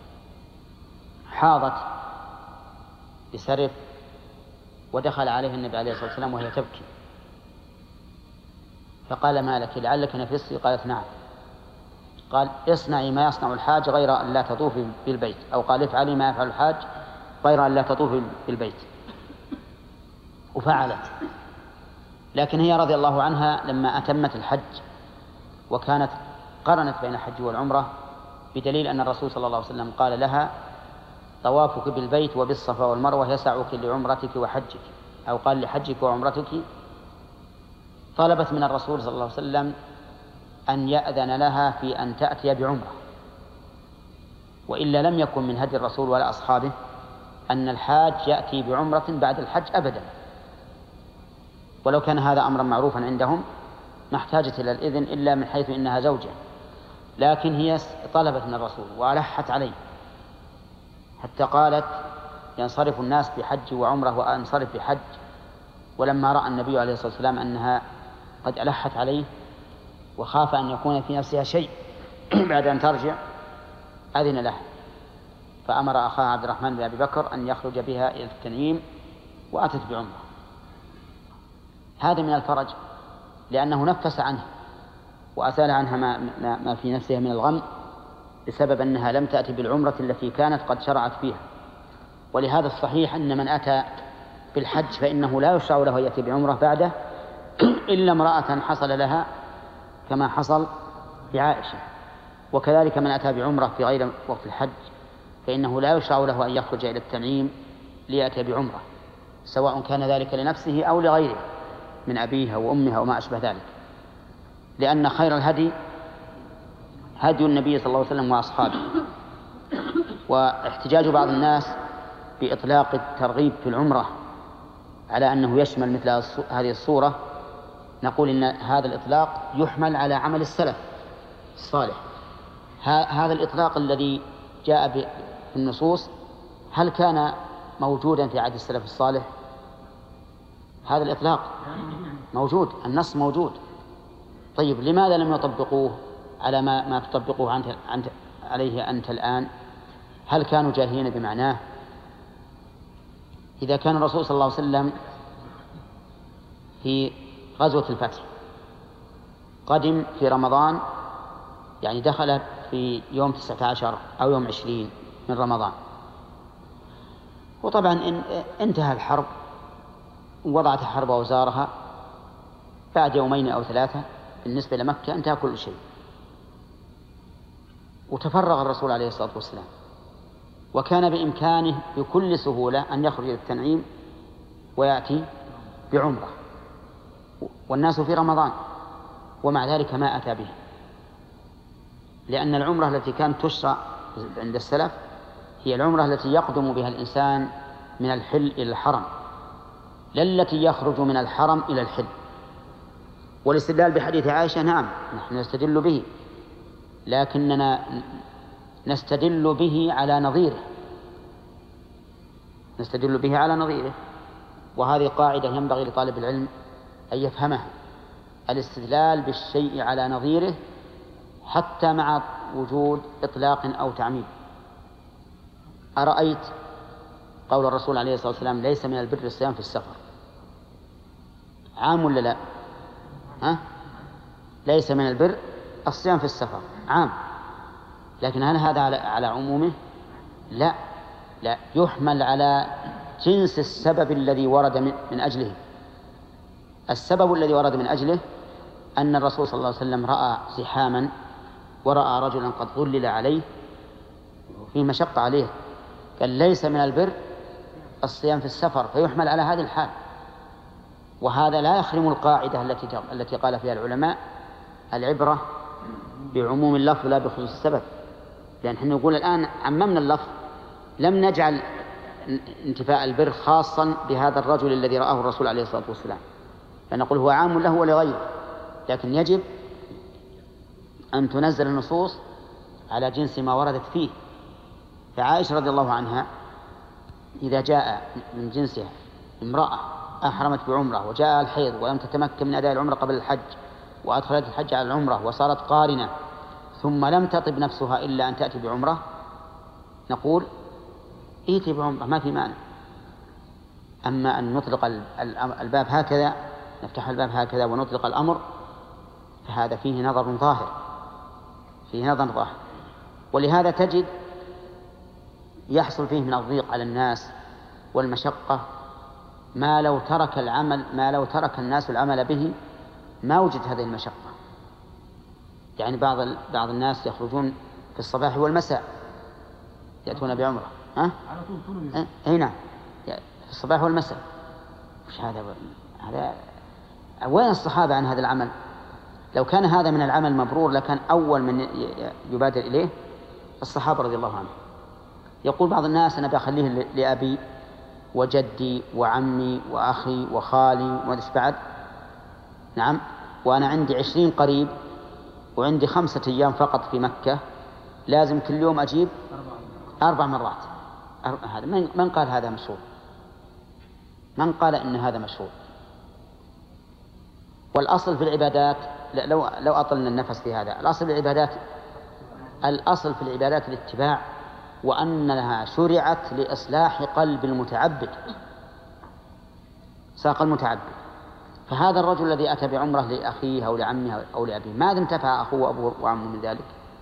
حاضت بسرف ودخل عليها النبي عليه الصلاة والسلام وهي تبكي، فقال: ما لك؟ لعلك نفستِ؟ قالت: نعم. قال: اصنعي ما يصنع الحاج غير أن لا تطوفي بالبيت، أو قال: افعلي ما يفعل الحاج غير أن لا تطوفي بالبيت. وفعلت. لكن هي رضي الله عنها لما أتمت الحج وكانت قرنت بين الحج والعمرة، بدليل أن الرسول صلى الله عليه وسلم قال لها: طوافك بالبيت وبالصفا والمروة يسعك لعمرتك وحجك، أو قال لحجك وعمرتك. طلبت من الرسول صلى الله عليه وسلم أن يأذن لها في أن تأتي بعمرة، وإلا لم يكن من هدي الرسول ولا أصحابه أن الحاج يأتي بعمرة بعد الحج أبدا، ولو كان هذا أمرا معروفا عندهم ما احتاجت إلى الإذن إلا من حيث إنها زوجة. لكن هي طلبت من الرسول وألحت عليه حتى قالت: ينصرف الناس بحج وعمرة وأنصرف بحج. ولما رأى النبي عليه الصلاة والسلام أنها قد ألحت عليه وخاف أن يكون في نفسها شيء بعد أن ترجع أذن له، فأمر أخاه عبد الرحمن بن أبي بكر أن يخرج بها إلى التنعيم وأتت بعمرة. هذا من الفرج، لأنه نفس عنه وأزال عنها ما في نفسها من الغم بسبب أنها لم تأتي بالعمرة التي كانت قد شرعت فيها. ولهذا الصحيح أن من أتى بالحج فإنه لا يشرع له يأتي بعمرة بعده إلا امرأة حصل لها كما حصل بعائشة. وكذلك من أتى بعمرة في غير وقت الحج فإنه لا يشرع له أن يخرج إلى التنعيم ليأتي بعمرة، سواء كان ذلك لنفسه أو لغيره من أبيها وأمها وما أشبه ذلك، لأن خير الهدي هدي النبي صلى الله عليه وسلم وأصحابه. واحتجاج بعض الناس بإطلاق الترغيب في العمرة على أنه يشمل مثل هذه الصورة نقول إن هذا الإطلاق يحمل على عمل السلف الصالح. هذا الإطلاق الذي جاء في النصوص هل كان موجودا في عهد السلف الصالح؟ هذا الإطلاق موجود، النص موجود. طيب لماذا لم يطبقوه على ما تطبقوه عليه أنت الآن؟ هل كانوا جاهلين بمعناه؟ إذا كان الرسول صلى الله عليه وسلم في غزوة الفتح قدم في رمضان، يعني دخل في يوم 19 أو يوم 20 من رمضان، وطبعا انتهى الحرب ووضعت الحرب أوزارها بعد يومين أو 3 بالنسبة لمكة انتهى كل شيء، وتفرغ الرسول عليه الصلاة والسلام، وكان بإمكانه بكل سهولة أن يخرج للتنعيم ويأتي بعمرة والناس في رمضان، ومع ذلك ما أتى به، لأن العمرة التي كانت تشرع عند السلف هي العمرة التي يقدم بها الإنسان من الحل إلى الحرم، لا التي يخرج من الحرم إلى الحل. والاستدلال بحديث عائشة نعم نحن نستدل به، لكننا نستدل به على نظيره، نستدل به على نظيره، وهذه قاعدة ينبغي لطالب العلم أن يفهمها: الاستدلال بالشيء على نظيره حتى مع وجود إطلاق أو تعميم. أرأيت قول الرسول عليه الصلاة والسلام: ليس من البر الصيام في السفر، عام ولا لا؟ ليس من البر الصيام في السفر، عام، لكن هل هذا على عمومه؟ لا، يحمل على جنس السبب الذي ورد من أجله. السبب الذي ورد من أجله أن الرسول صلى الله عليه وسلم رأى زحاما ورأى رجلا قد ظلل عليه في مشقة عليه، قال: ليس من البر الصيام في السفر، فيحمل على هذه الحال. وهذا لا يخرم القاعدة التي قال فيها العلماء: العبرة بعموم اللفظ لا بخصوص السبب. لأن حين نقول الآن عممنا اللفظ، لم نجعل انتفاء البر خاصا بهذا الرجل الذي رآه الرسول عليه الصلاة والسلام، فنقول هو عام له ولغيره، لكن يجب أن تنزل النصوص على جنس ما وردت فيه. فعائشة رضي الله عنها إذا جاء من جنسها امرأة أحرمت بعمرة وجاء الحيض ولم تتمكن من أداء العمرة قبل الحج وأدخلت الحج على العمرة وصارت قارنة ثم لم تطب نفسها إلا أن تأتي بعمرة، نقول: ائتي بعمرة ما في مانع. أما أن نطلق الباب هكذا، نفتح الباب هكذا ونطلق الأمر، فهذا فيه نظر ظاهر، ولهذا تجد يحصل فيه من الضيق على الناس والمشقة ما لو ترك الناس العمل به ما وجد هذه المشقة. يعني بعض الناس يخرجون في الصباح والمساء يأتون بعمرة، على طول نعم، في الصباح والمساء. مش هذا وين الصحابة عن هذا العمل؟ لو كان هذا من العمل مبرور لكان أول من يبادر إليه الصحابة رضي الله عنهم. يقول بعض الناس: أنا بخليه لأبي وجدي وعمي وأخي وخالي وماذا بعد، نعم، وأنا عندي 20 قريب وعندي 5 أيام فقط في مكة، لازم كل يوم أجيب 4 مرات. هذا من قال هذا مشروع؟ من قال إن هذا مشروع؟ والأصل في العبادات، لو أطلنا النفس في هذا، الأصل في العبادات الاتباع، وأنها شرعت لإصلاح قلب المتعبد، ساق المتعبد. فهذا الرجل الذي أتى بعمرة لأخيه أو لعمه أو لأبيه، ماذا انتفع أخوه وأبوه وعمه من ذلك؟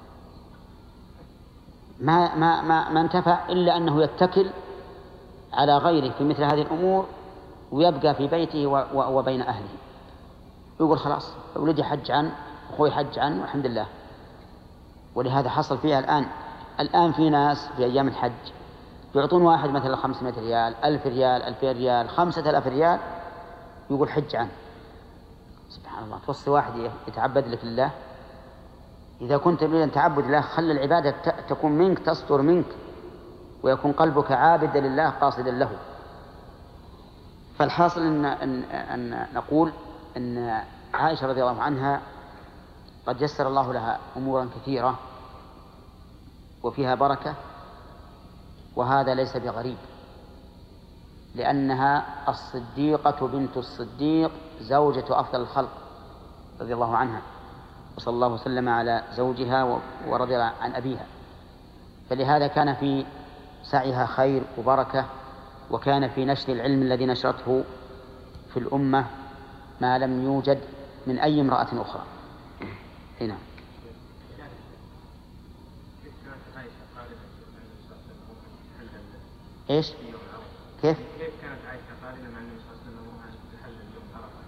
ما انتفع إلا أنه يتكل على غيره في مثل هذه الأمور ويبقى في بيته وبين أهله، يقول: خلاص ولدي حج عن أخوي حج عن والحمد لله. ولهذا حصل فيها الآن في ناس في أيام الحج يعطون واحد مثلا 500 ريال، 1000 ريال، 2000 ريال، 5000 ريال، يقول حج عنه. سبحان الله، توصي واحد يتعبد لك لله؟ إذا كنت تريد أن تعبد الله خلي العبادة تكون منك، تصدر منك، ويكون قلبك عابدا لله قاصدا له. فالحاصل أن نقول أن عائشة رضي الله عنها قد يسر الله لها أمورا كثيرة وفيها بركة، وهذا ليس بغريب، لأنها الصديقة بنت الصديق زوجة أفضل الخلق رضي الله عنها، وصلى الله وسلم على زوجها ورضي عن أبيها، فلهذا كان في سعيها خير وبركة، وكان في نشر العلم الذي نشرته في الأمة ما لم يوجد من أي امرأة أخرى. هنا إيش؟ كيف؟ كيف كانت عائشة قائلة مع النبي صلى الله عليه وسلم أمرها أن تتحلل يوم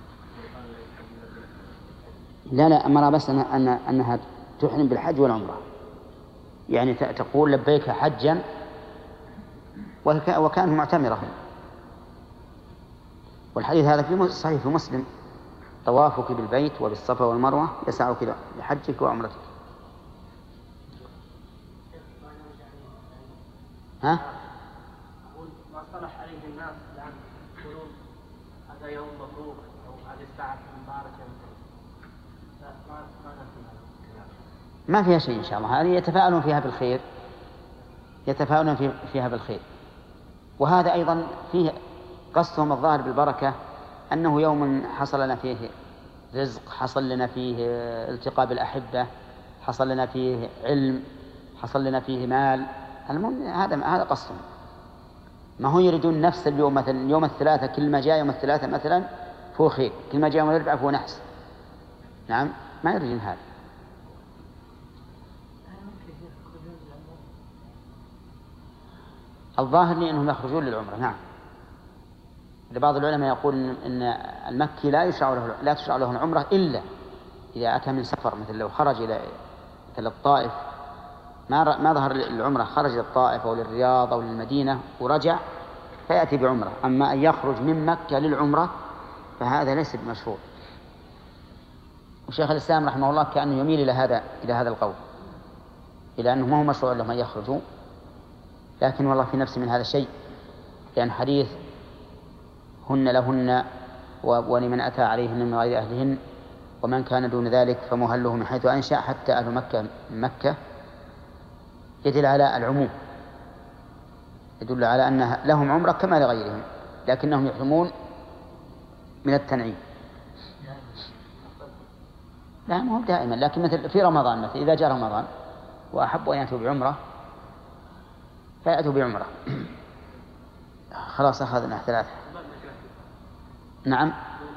عرفة؟ لا أمرها بس أنها تحرم بالحج والعمرة، يعني تقول لبيك حجا، وكانت معتمرة. والحديث هذا في صحيح في مسلم: طوافك بالبيت وبالصفا والمروة يسعك لحجك وعمرتك. ها؟ ما اصطلح عليه الناس الآن يقولون هذا يوم مبروك أو هذه الساعة مباركة، ما فيها شيء إن شاء الله، هذه يتفاءلون فيها بالخير، يتفاءلون فيها بالخير. وهذا أيضا فيه قصدهم الظاهر بالبركة، أنه يوم حصل لنا فيه رزق، حصل لنا فيه التقاء بالأحبة، حصل لنا فيه علم، حصل لنا فيه مال. هذا قصدهم، ما هو يريدون نفس اليوم. مثلا يوم الثلاثة كل ما جاء يوم الثلاثة مثلا فهو خير، كل ما جاء يوم الأربعاء فهو نحس. نعم، ما يريدون هذا. الظاهر لي أنهم يخرجون للعمرة. نعم، لبعض العلماء يقول إن المكي لا تشرع له العمرة إلا إذا أتى من سفر، مثل لو خرج إلى مثل الطائف ما ظهر العمرة، خرج إلى الطائف أو للرياض أو للمدينة ورجع فيأتي بعمرة. أما أن يخرج من مكة للعمرة فهذا ليس بمشروع. وشيخ الإسلام رحمه الله كأنه يميل إلى هذا القول، إلى أنه ما هو مشروع لهم أن يخرجوا، لكن والله في نفسي من هذا الشيء، لأن حديث هن لهن ولمن أتى عليهن من غير أهلهن ومن كان دون ذلك فمهله من حيث أنشأ حتى أهل مكة يدل على العموم، يدل على أن لهم عمرة كما لغيرهم، لكنهم يحرمون من التنعيم. لا مو دائما، لكن مثل في رمضان، مثل إذا جاء رمضان وأحبوا أن يأتوا بعمرة فيأتوا بعمرة. خلاص أخذنا 3. نعم،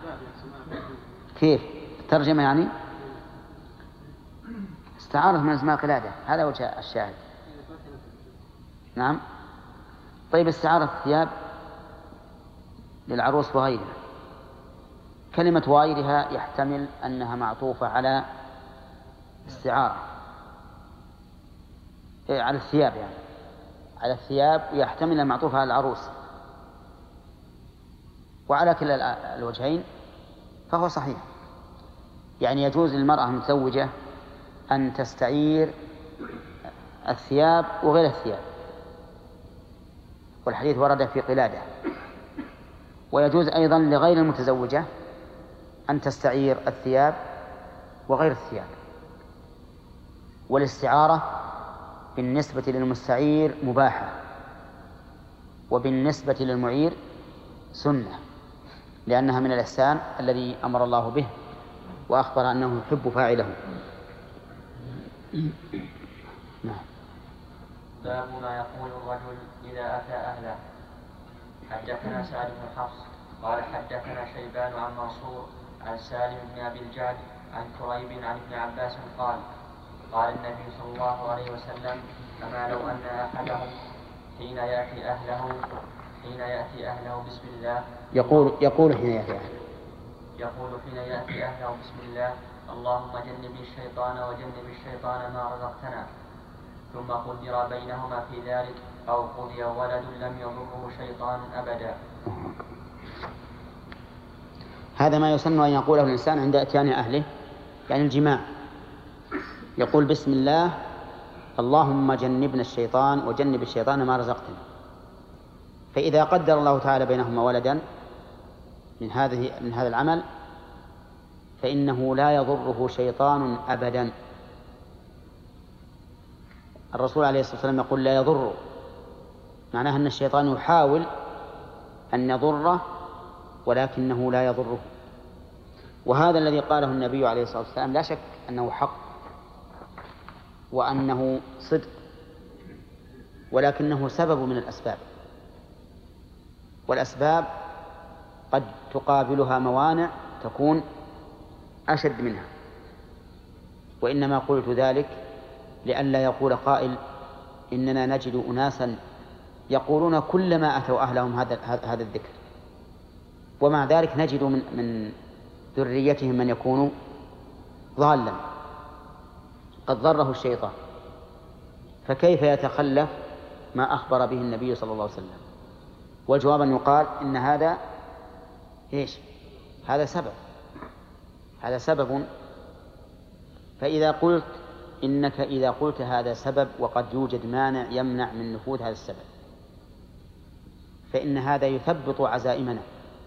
كيف ترجمة؟ يعني استعارة من اسماء قلادة، هذا وجه الشاهد. نعم. طيب استعارة الثياب للعروس وغيرها، كلمة وغيرها يحتمل أنها معطوفة على استعارة على الثياب، يعني على الثياب، ويحتمل معطوفة على العروس. وعلى كلا الوجهين فهو صحيح، يعني يجوز للمرأة المتزوجة أن تستعير الثياب وغير الثياب، والحديث ورد في قلادة. ويجوز أيضا لغير المتزوجة أن تستعير الثياب وغير الثياب. والاستعارة بالنسبة للمستعير مباحة، وبالنسبة للمعير سنة، لأنها من الإحسان الذي أمر الله به وأخبر أنه يحب فاعله. نعم. باب ما يقول الرجل إذا أتى أهله. حدثنا سالم بن حفص قال حدثنا شيبان عن منصور عن سالم بن أبي الجعد عن كريب عن ابن عباس قال قال النبي صلى الله عليه وسلم أما لو أن أحدهم حين يأتي أهله بسم الله يقول حين يأتي أهله بسم الله اللهم جنبني الشيطان وجنب الشيطان ما رزقتنا، ثم قدر بينهما في ذلك أو قضي ولد لم يضره شيطان أبدا. هذا ما يسن أن يقوله الإنسان عند إتيان أهله، يعني الجماع، يقول بسم الله اللهم جنبنا الشيطان وجنب الشيطان ما رزقتنا. فإذا قدر الله تعالى بينهما ولدا من هذا العمل فإنه لا يضره شيطان أبدا. الرسول عليه الصلاة والسلام يقول لا يضره، معناها أن الشيطان يحاول أن يضره ولكنه لا يضره. وهذا الذي قاله النبي عليه الصلاة والسلام لا شك أنه حق وأنه صدق، ولكنه سبب من الأسباب، والأسباب قد تقابلها موانع تكون أشد منها. وإنما قلت ذلك لئلا يقول قائل إننا نجد أناسا يقولون كلما أتوا أهلهم هذا الذكر، ومع ذلك نجد من ذريتهم من يكون ضالا قد ضره الشيطان، فكيف يتخلف ما أخبر به النبي صلى الله عليه وسلم؟ والجواب أن يقال إن هذا هذا سبب. فإذا قلت إنك إذا قلت هذا سبب وقد يوجد مانع يمنع من نفوذ هذا السبب، فإن هذا يثبط عزائمنا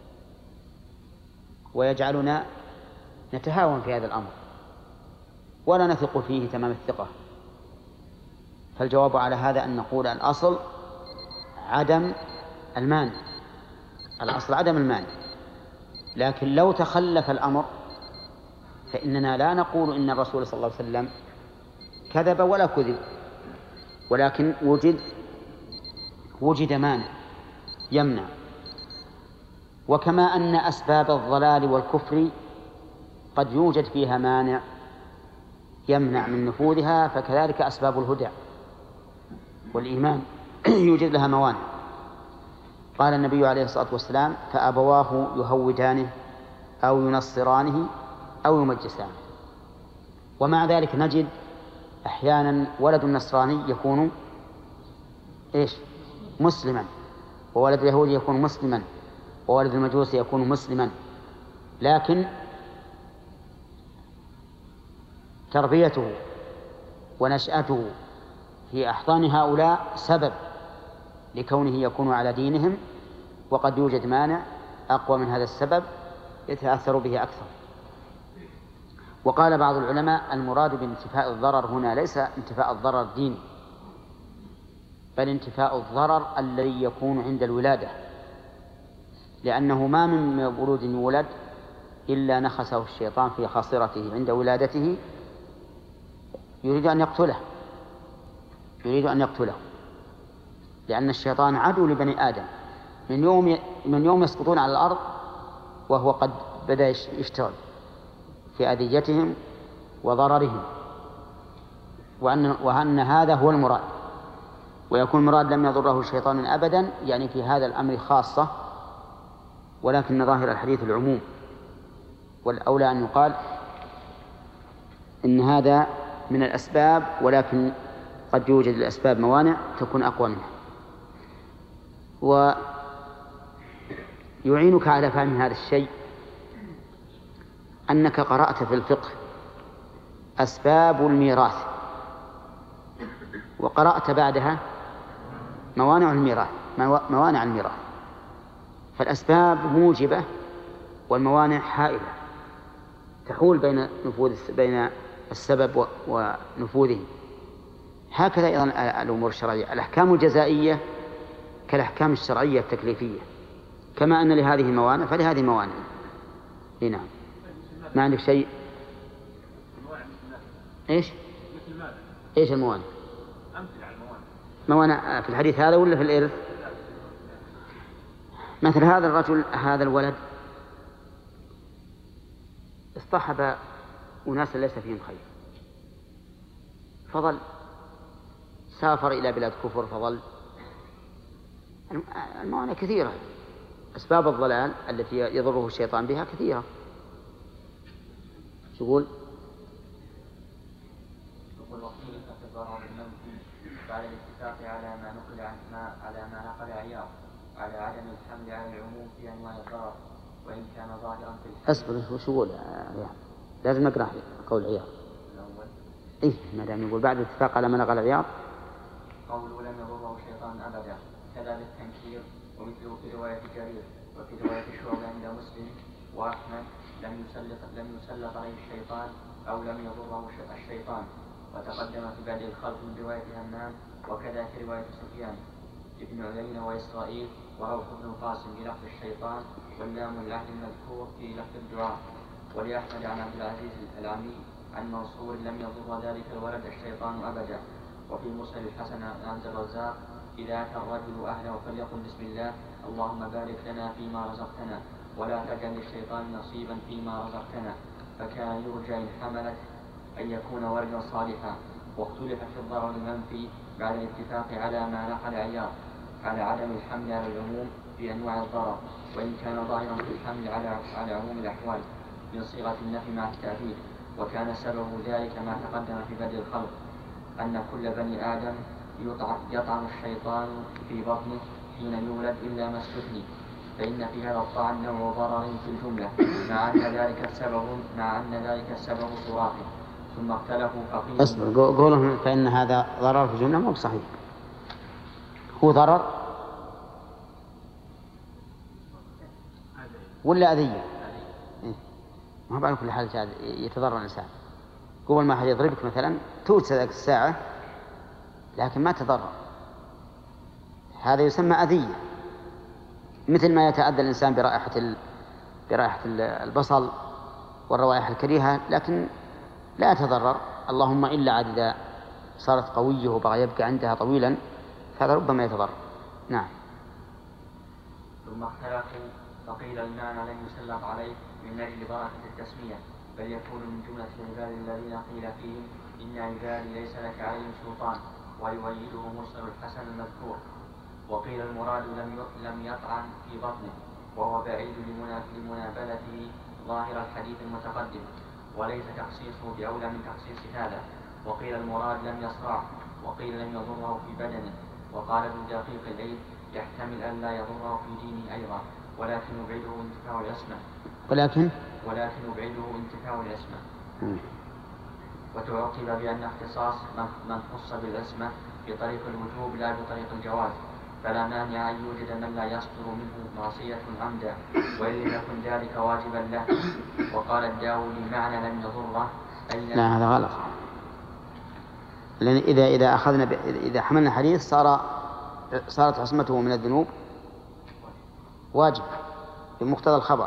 ويجعلنا نتهاون في هذا الأمر ولا نثق فيه تمام الثقة. فالجواب على هذا أن نقول الأصل عدم المانع، الأصل عدم المانع. لكن لو تخلف الأمر فإننا لا نقول إن الرسول صلى الله عليه وسلم كذب ولا كذب، ولكن وجد مانع يمنع. وكما أن أسباب الضلال والكفر قد يوجد فيها مانع يمنع من نفوذها، فكذلك أسباب الهدى والإيمان يوجد لها موانع. قال النبي عليه الصلاة والسلام فأبواه يهودانه أو ينصرانه أو يمجسانه. ومع ذلك نجد أحيانا ولد النصراني يكون مسلما، وولد اليهودي يكون مسلما، وولد المجوسي يكون مسلما، لكن تربيته ونشأته في أحضان هؤلاء سبب لكونه يكون على دينهم، وقد يوجد مانع أقوى من هذا السبب يتأثر به أكثر. وقال بعض العلماء المراد بانتفاء الضرر هنا ليس انتفاء الضرر الديني، بل انتفاء الضرر الذي يكون عند الولادة، لأنه ما من مولود يولد إلا نخسه الشيطان في خاصرته عند ولادته يريد أن يقتله، لأن الشيطان عدو لبني آدم من يوم يسقطون على الأرض وهو قد بدأ يشتغل في أذيتهم وضررهم، وأن هذا هو المراد. ويكون المراد لم يضره الشيطان أبدا، يعني في هذا الأمر خاصة، ولكن ظاهر الحديث العموم، والأولى أن يقال إن هذا من الأسباب، ولكن قد يوجد الأسباب موانع تكون أقوى منها. ويعينك على فهم هذا الشيء أنك قرأت في الفقه أسباب الميراث، وقرأت بعدها موانع الميراث. فالأسباب موجبة والموانع حائلة تحول بين السبب ونفوذه. هكذا أيضا الأمور الشرعية، الأحكام الجزائية كالأحكام الشرعية التكليفية، كما أن لهذه موانع فلهذه موانع. نعم. ما عندك شيء؟ إيش الموانع؟ موانع في الحديث هذا ولا في الإرث؟ مثل هذا الرجل، هذا الولد اصطحب أناس ليس فيهم خير، فظل سافر إلى بلاد كفر فظل. الموانع كثيرة، أسباب الضلال التي يضره الشيطان بها كثيرة. يقول وقيل الضرر المنفي بعد الاتفاق على ما نقل عياض على عدم الحمل على العموم في أنواع الضرر، وإن كان ظاهرا في الحديث. أصبر، وش يقول لازم نقرأ قول عياض. ما دام يقول بعد الاتفاق على ما نقل عياض، قوله لم يضره الشيطان أبدا كذا بالتنكير، ومثله في رواية جرير وفي رواية شعبة عند مسلم وأحمد لم يسلط عليه الشيطان أو لم يضره الشيطان. وتقدم في بدء الخلق من رواية همام، وكذا في رواية سفيان ابن عيينة وإسرائيل وروح بن القاسم بلفظ الشيطان، واللام العهد المذكور في لفظ الدعاء. ولأحمد عن عبد العزيز العمي عن منصور لم يضر ذلك الولد الشيطان أبدا. وفي مسند الحسن عن عبد الرزاق إذا أتى الرجل أهله فليقل بسم الله اللهم بارك لنا فيما رزقتنا ولا تجعل للشيطان نصيبا فيما رزقتنا. فكان يرجى إن حملت أن يكون ولدا صالحا. واختلف في الضرر المنفي بعد الاتفاق على ما نقل عياض على عدم الحمل على العموم في أنواع الضرر، وإن كان ظاهرا في الحمل على عموم الأحوال من صيغة النفي مع التأكيد. وكان سبب ذلك ما تقدم في بدء الخلق، أن كل بني آدم يطعن الشيطان في بطنه حين يولد إلا ما استثني، فإن في هذا الطعن نوع ضرر في الجملة مع أن ذلك السبب تراثي. ثم اختلفوا فقيل اصبر، قولهم فإن هذا ضرر في الجملة مو بصحيح. هو ضرر ولا أذية؟ ما بعرف كل حال يتضرر الإنسان. قبل ما أحد يضربك مثلا توجد ذلك الساعة لكن ما تضرر، هذا يسمى أذية. مثل ما يتأذى الإنسان برائحة البصل والروائح الكريهة لكن لا يتضرر، اللهم إلا عاد إذا صارت قوية وبغى يبقى عندها طويلا فهذا ربما يتضرر. نعم. ثم اختلفوا فقيل المعنى لم يسلط عليه من أجل بركة التسمية، بل يكون من جملة العباد الذين قيل فيهم إن عبادي ليس لك عليهم سلطان، ويؤيده مرسل الحسن المذكور. وقيل المراد لم يطعن في بطنه، وهو بعيد لمنابذته ظاهر الحديث المتقدم، وليس تخصيصه بأولى من تخصيص هذا. وقيل المراد لم يصرع، وقيل لم يضره في بدنه. وقال ابن دقيق العيد يحتمل أن لا يضره في دينه أيضا، ولكن يبعده انتفاع العصمة. ولكن يبعده انتفاع العصمة. وتعقب بأن اختصاص من خص بالعصمة بطريق الوجوب لا بطريق الجواز، فلا مانع أن يوجد من لا يصدر منه معصية عمدا وإن لم يكن ذلك واجبا له. وقال الداودي معنى لم يضره لا، هذا غلط، لأن إذا حملنا حديث صارت عصمته من الذنوب واجب بمقتضى الخبر.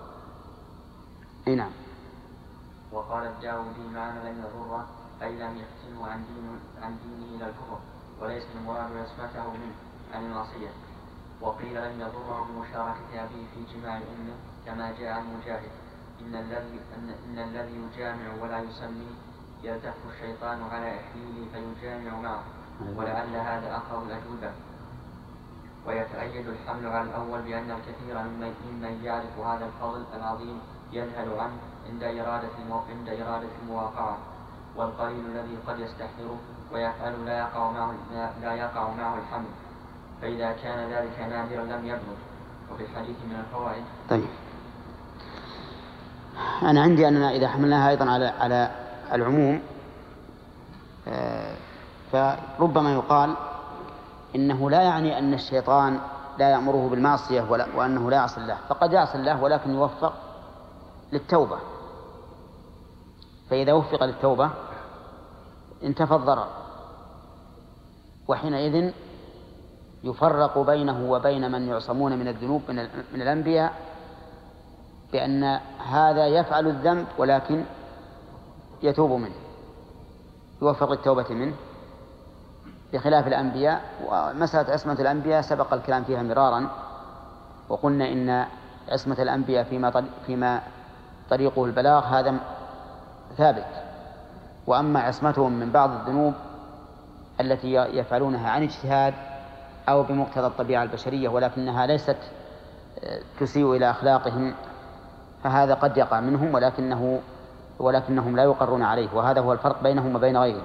نعم. وقال الداودي معنى لم يضره أي لم يفتنه عن دينه إلى الكفر، وليس المراد عصمته منه عن المعصية. وقيل لم يضره بمشاركة أبيه في جماع أمه كما جاء عن مجاهد إن الذي يجامع ولا يسمي يلتف الشيطان على إحليله فيجامع معه، ولعل هذا أقرب الأجوبة. ويتأيد الحمل على الأول بأن الكثير ممن يعرف هذا الفضل العظيم يذهل عنه عند إرادة المواقعة، والقليل الذي قد يستحضره ويفعل لا يقع معه الحمل، فإذا كان ذلك نادرا لم يبلغ. وفي الحديث من الفوائد. طيب، أنا عندي أننا إذا حملناها أيضا على العموم فربما يقال إنه لا يعني أن الشيطان لا يأمره بالمعصية وأنه لا يعصي الله، فقد يعصي الله ولكن يوفق للتوبة، فإذا وفق للتوبة انتفى الضرر، وحينئذ يفرق بينه وبين من يعصمون من الذنوب من الأنبياء بأن هذا يفعل الذنب ولكن يتوب منه، يوفق للتوبة منه، بخلاف الأنبياء. ومسألة عصمة الأنبياء سبق الكلام فيها مرارا، وقلنا إن عصمة الأنبياء فيما طريقه البلاغ هذا ثابت، وأما عصمتهم من بعض الذنوب التي يفعلونها عن اجتهاد أو بمقتضى الطبيعة البشرية ولكنها ليست تسيء إلى أخلاقهم، فهذا قد يقع منهم ولكنهم لا يقرون عليه، وهذا هو الفرق بينهم وبين غيرهم.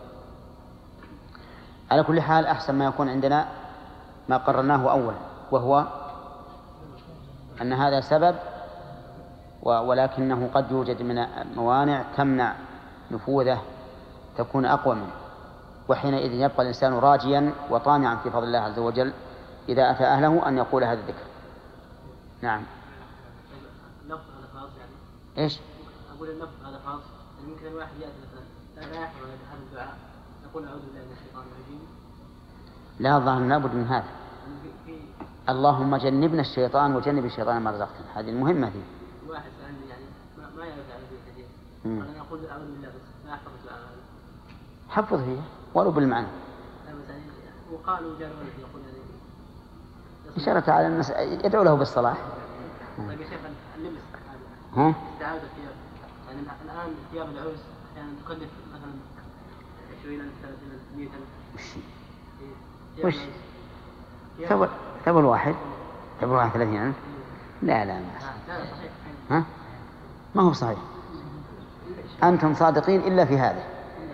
على كل حال أحسن ما يكون عندنا ما قررناه أولا، وهو أن هذا سبب ولكنه قد يوجد من موانع تمنع نفوذه تكون أقوى منه، وحينئذ يبقى الإنسان راجيا وطامعا في فضل الله عز وجل إذا أتى أهله أن يقول هذا الذكر. نعم. لفظ الألفاظ يعني. إيش؟ أقول النفس هذا خاص، ممكن الواحد يأتي مثلا لا يحفظ هذا الدعاء يقول أعوذ بالله من الشيطان الرجيم. لا ظاهر لابد من هذا. اللهم جنبنا الشيطان وجنب الشيطان ما رزقتنا، هذه المهمة دي. واحد سألني يعني ما يعرف على ذي كثير، أنا أقول أعوذ بالله بس لا أحفظ الدعاء هذا. حفظ هي ولو بالمعنى. وقالوا جاء الولد يقول يعني إشارة على الناس يدعو له بالصلاح. طيب يا شيخ اللبس ها؟ استعادة الثياب، يعني الآن ثياب العرس أحيانا تكلف مثلا 20,000 30,000 100,000. وش؟ ثوب الواحد 30,000. لا لا صحيح. ها؟ ما هو صحيح. أنتم صادقين إلا في هذا.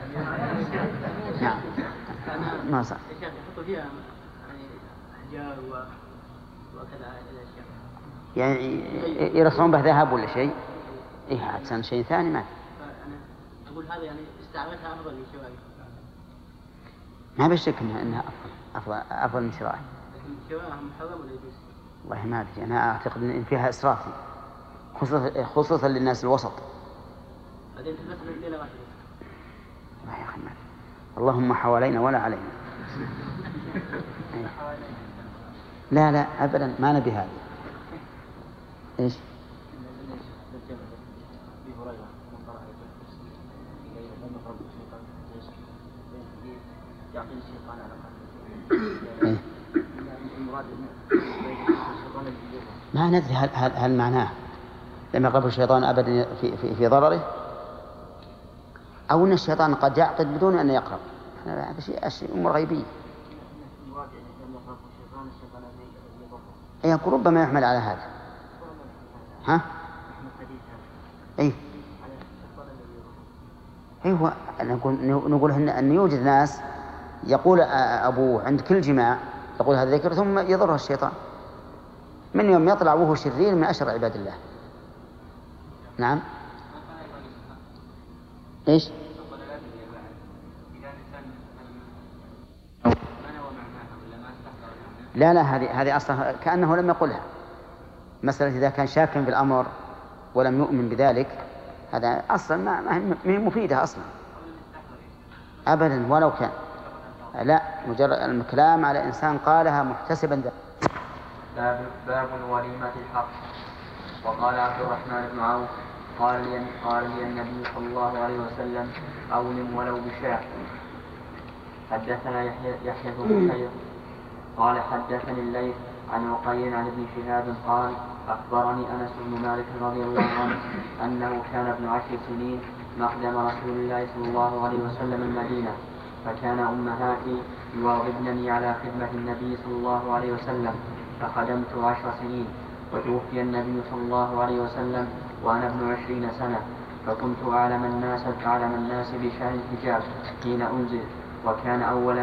نعم. ما صح. يحطوا فيها يعني أحجار وكذا الأشياء. يعني يرصون به ذهب ولا شيء؟ إيه عشان شيء ثاني ما. أنا أقول هذا يعني استعملها أفضل من شوائه. ما بشك إنها أفضل من شرائه. لكن شوائها محرم ولا يجوز؟ والله ما أدري، أنا أعتقد إن فيها إسراف خصوصا للناس الوسط. بعدين تلبسنا الليلة واحدة. الله يا أخي اللهم حوالينا ولا علينا. لا أبدا ما نبي هذا. إيش؟ ما ندري هل معناه لم يقرب الشيطان أبدا في ضرره، أو أن الشيطان قد يعقد بدون أن يقرب. هذا شيء أمور غيبية. يقول ربما يحمل على هذا. ها؟ هو نقول أن يوجد ناس يقول أبوه عند كل جماع يقول هذا ذكر ثم يضره الشيطان من يوم يطلع وهو شرير من أشر عباد الله. نعم. إيش؟ لا هذه أصلا كأنه لم يقلها. مسألة إذا كان شاكا في الأمر ولم يؤمن بذلك هذا أصلا ما هي مفيدة أصلا أبدا ولو كان. لا مجرد الكلام على إنسان قالها محتسبا ذلك. باب وليمة الحق. وقال عبد الرحمن بن عوف قال لي النبي صلى الله عليه وسلم أولم ولو بشاة. حدثنا يحيى بن بكير قال حدثني الليث عن عقيل عن ابن شهاب قال أخبرني أنس بن مالك رضي الله عنه أنه كان ابن 10 سنين مقدم رسول الله صلى الله عليه وسلم المدينة، فكان أمهاتي يواظبنني على خدمة النبي صلى الله عليه وسلم، فخدمت 10 سنين، وتوفي النبي صلى الله عليه وسلم وأنا ابن 20 سنة، فكنت أعلم الناس بشأن الحجاب حين أنزل، وكان أول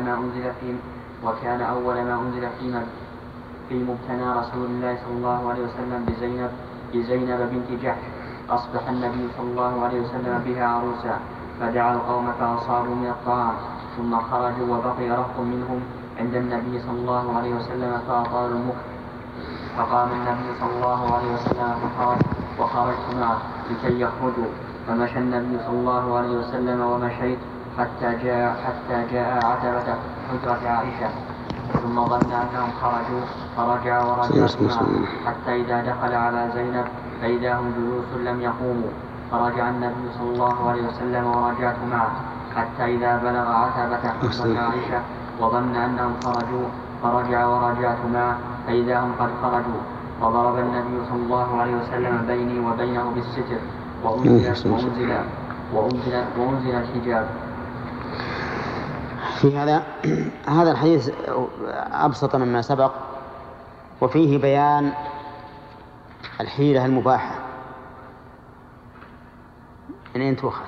ما أنزل في مبتنى رسول الله صلى الله عليه وسلم بزينب بنت جحش. أصبح النبي صلى الله عليه وسلم بها عروسا، فدعا القوم فأصابوا من الطعام، ثم خرجوا وبقي رهط منهم عند النبي صلى الله عليه وسلم فأطالوا المكث، فقام النبي صلى الله عليه وسلم وخرجت معه لكي يخرجوا، فمشى النبي صلى الله عليه وسلم ومشيت حتى جاء عتبة حجرة عائشة، ثم ظن أنهم خرجوا فرجع ورجعت معه حتى إذا دخل على زينب فإذا هم جلوس لم يقوموا، فرجع النبي صلى الله عليه وسلم ورجعت معه حتى إذا بلغ عتبة حجرة عائشة وظن أنهم خرجوا فرجع ورجعت معه فإذا هم قد خرجوا، فضرب النبي صلى الله عليه وسلم بيني وبينه بالستر وأنزل الحجاب. في هذا الحديث أبسط مما سبق، وفيه بيان الحيلة المباحة. من أين تؤخذ؟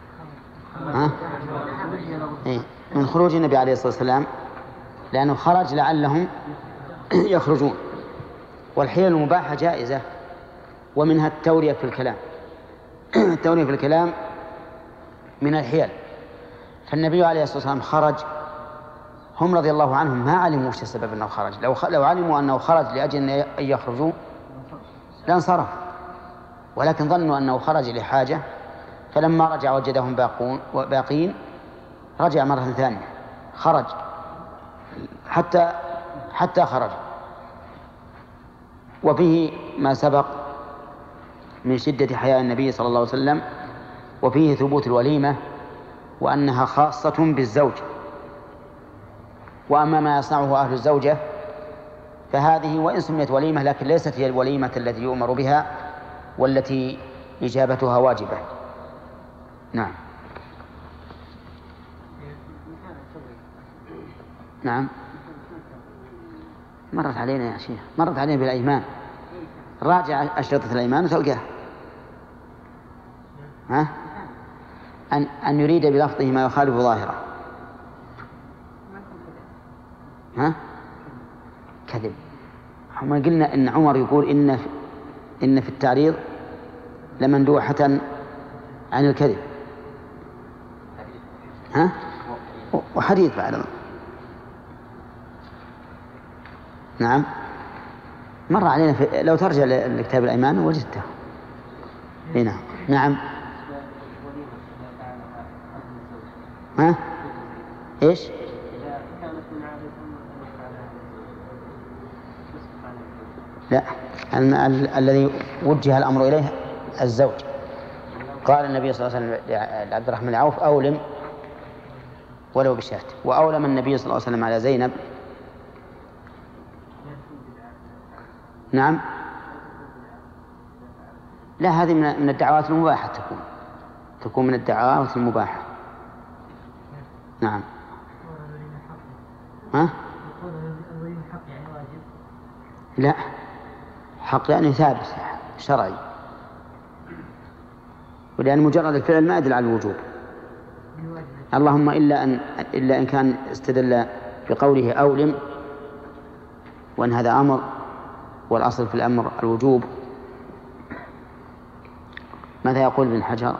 من خروج النبي عليه الصلاة والسلام، لأنه خرج لعلهم يخرجون، والحيلة المباحة جائزة، ومنها التورية في الكلام. التورية في الكلام من الحيل. فالنبي عليه الصلاة والسلام خرج، هم رضي الله عنهم ما علموا وش السبب أنه خرج. لو علموا أنه خرج لأجل أن يخرجوا لانصرف، ولكن ظنوا أنه خرج لحاجة، فلما رجع وجدهم باقين رجع مرة ثانية، خرج حتى خرج. وفيه ما سبق من شدة حياء النبي صلى الله عليه وسلم، وفيه ثبوت الوليمة وأنها خاصة بالزوج. وأما ما يصنعه أهل الزوجة فهذه وإن سميت وليمة لكن ليست هي الوليمة التي يؤمر بها والتي إجابتها واجبة. نعم. نعم مرت علينا يا شيخ، مرت علينا بالأيمان. راجع أشرطة الأيمان وتلقاه. أن يريد بلفظه ما يخالف ظاهره. كذب. ما قلنا إن عمر يقول إن في التعريض لمندوحة عن الكذب. وحديث بعد. نعم مر علينا لو ترجع لكتاب الأيمان وجدته هنا. نعم. إيش؟ لا، الذي وجه الأمر إليه الزوج. قال النبي صلى الله عليه وسلم لعبد الرحمن بن عوف أولم ولو بشاة، وأولم النبي صلى الله عليه وسلم على زينب. نعم لا، هذه من الدعوات المباحة، تكون من الدعوات المباحة. نعم. لا، حق يعني ثابت شرعي، ولأن مجرد الفعل ما يدل على الوجوب، اللهم إلا أن كان استدل بقوله أولم، وأن هذا أمر والأصل في الأمر الوجوب. ماذا يقول ابن حجر؟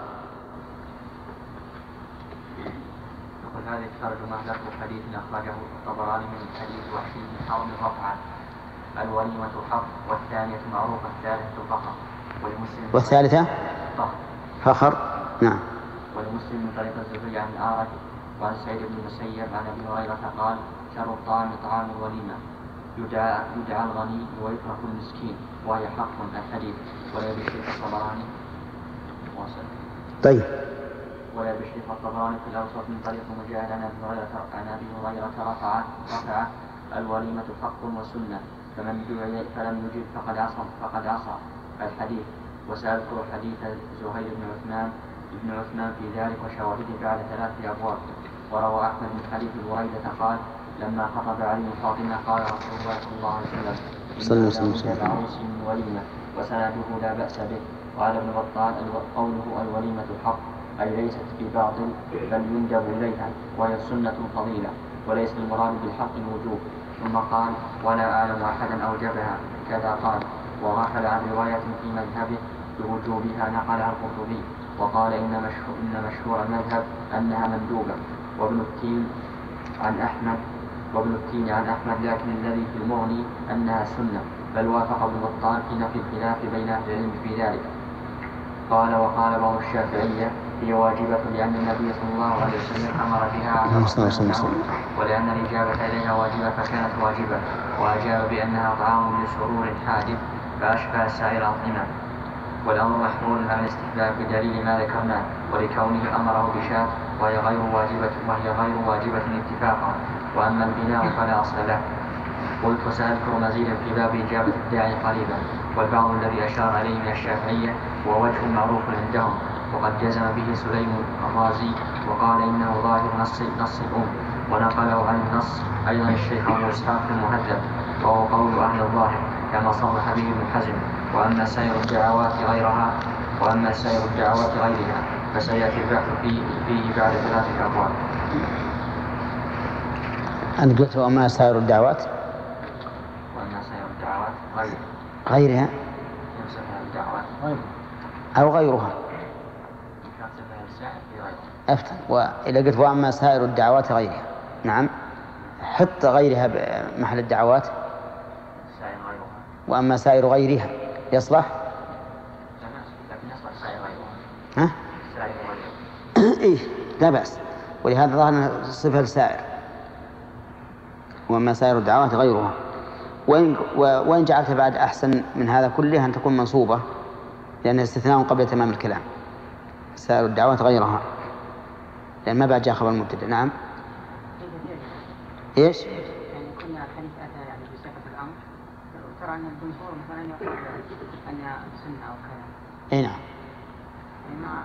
يقول هذه الترجمة لفظ حديث أخرجه الطبراني من حديث وحشي بن حرب رفعا: الوليمة حق، والثانية معروفة، الثالثة فخر. والثالثة فخر. نعم. ولمسلم من طريق الزهري عن الأعرج وعن سعيد بن المسيب عن أبي هريرة قال: شر الطعام طعام الوليمة، يدعى الغني ويترك المسكين، وهي حق. الحديث. ولا بشريف الطبراني. طيب. ولا بشريف الطبراني في الأوسط من طريق مجاهد عن أبي هريرة رفع الوليمة حق وسنة، فلم يجب فقد عصى. الحديث. وسأذكر حديث زهير بن عثمان في ذلك وشواهده بعد 3 أبواب. وروى أحمد من حديث بريدة قال: لما خطب علي فاطمة قال رسول الله صلى الله عليه وسلم: إن لابد العروس من وليمة وسنده لا بأس به. قال ابن بطال: قوله الوليمة حق أي ليست بباطل بل يندب إليها، وهي سنة فضيلة، وليس المراد بالحق الوجوب. ثم قال: ولا أعلم أحدا أوجبها كذا قال. وغفل عن رواية في مذهبه بوجوبها نقل عن القرطبي، وقال إن مشهور المذهب أنها مندوبة. وابن التين عن أحمد لكن الذي في المغني أنها سنة، بل وافق ابن بطال في نفي الخلاف بين أهل العلم في ذلك. وقال بعض الشافعية هي واجبة لأن النبي صلى الله عليه وسلم أمر بها على ولأن الإجابة إليها واجبة فكانت واجبة، وأجاب بأنها طعام لسرور حادث فأشبه سائر الأطعمة. والأمر محمول على الاستحباب بدليل ما ذكرناه، ولكونه أمره بشاة وهي غير واجبة اتفاقا. وأما البناء فلا أصل له. قلت وسأذكر مزيدا في باب إجابة الداعي قريبا. والبعض الذي أشار عليه من الشافعية هو وجه معروف عندهم، وقد جزم به سليم الرازي وقال إنه ظاهر نص الأم، ونقله عن النص أيضا الشيخ أبو إسحاق في المهذب، وهو قول أهل الظاهر كما صرح به ابن حزم. وأما سائر الدعوات غيرها فسيأتي البحث فيه بعد 3 أبواب. أنت قلت وأما سائر الدعوات غيرها أو غيرها أفتح. وإذا قلت وأما سائر الدعوات غيرها، نعم حط غيرها بمحل الدعوات. وأما سائر غيرها يصلح؟ ها؟ إيه لا بأس، ولهذا ظهر صفة السائر، وما سائر الدعوات غيرها. وإن جعلت بعد أحسن من هذا كله أن تكون منصوبة، لأنها استثناء قبل تمام الكلام، سائر الدعوات غيرها، لأن ما بعد جاء خبر المبتدأ. نعم. إيش؟ يعني كنا الحديث أتى يعني بصفة الأمر، ترى أن الجمهور مثلا يقول أن سنة أو كذا. إيه نعم. يعني ما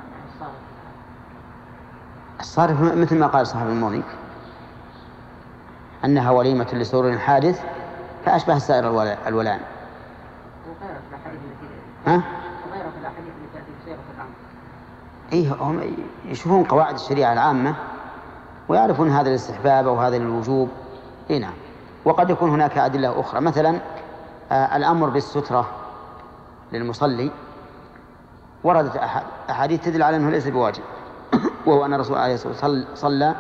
الصارف مثل ما قال صاحب المغني أنها وليمة لسرور حادث، فأشبه سائر الولان. وغيره في الأحاديث التي ها؟ وغيره في الأحاديث التي تأتي بصيغة الأمر. إيه هم يشوفون قواعد الشريعة العامة ويعرفون هذا الاستحباب أو هذا الوجوب. إيه نعم. وقد يكون هناك أدلة أخرى، مثلا الأمر بالسترة للمصلي وردت أحاديث تدل على أنه ليس بواجب، وهو أن الرسول عليه الصلاة والسلام صلى.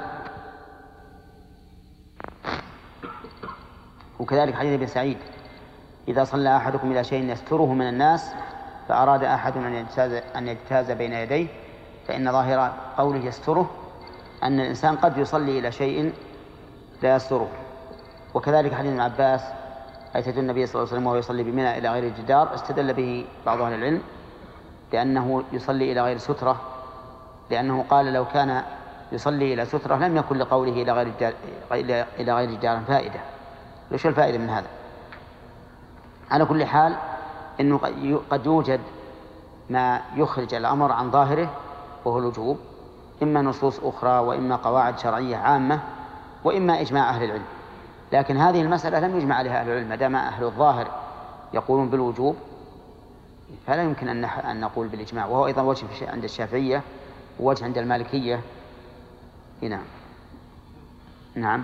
وكذلك حديث ابن سعيد: إذا صلى أحدكم إلى شيء يستره من الناس فأراد أحد أن يجتاز بين يديه، فإن ظاهر قوله يستره أن الإنسان قد يصلي إلى شيء لا يستره. وكذلك حديث ابن عباس: أتيت النبي صلى الله عليه وسلم وهو يصلي بمنى إلى غير الجدار، استدل به بعض أهل العلم لأنه يصلي إلى غير سترة، لأنه قال لو كان يصلي إلى سترة لم يكن لقوله إلى غير جدار فائدة. ليش الفائدة من هذا؟ على كل حال إنه قد يوجد ما يخرج الأمر عن ظاهره وهو الوجوب، إما نصوص أخرى وإما قواعد شرعية عامة وإما إجماع أهل العلم. لكن هذه المسألة لم يجمع عليها أهل العلم، ما دام أهل الظاهر يقولون بالوجوب فلا يمكن أن نقول بالإجماع، وهو أيضا وجه عند الشافعية ووجه عند المالكية. نعم. نعم.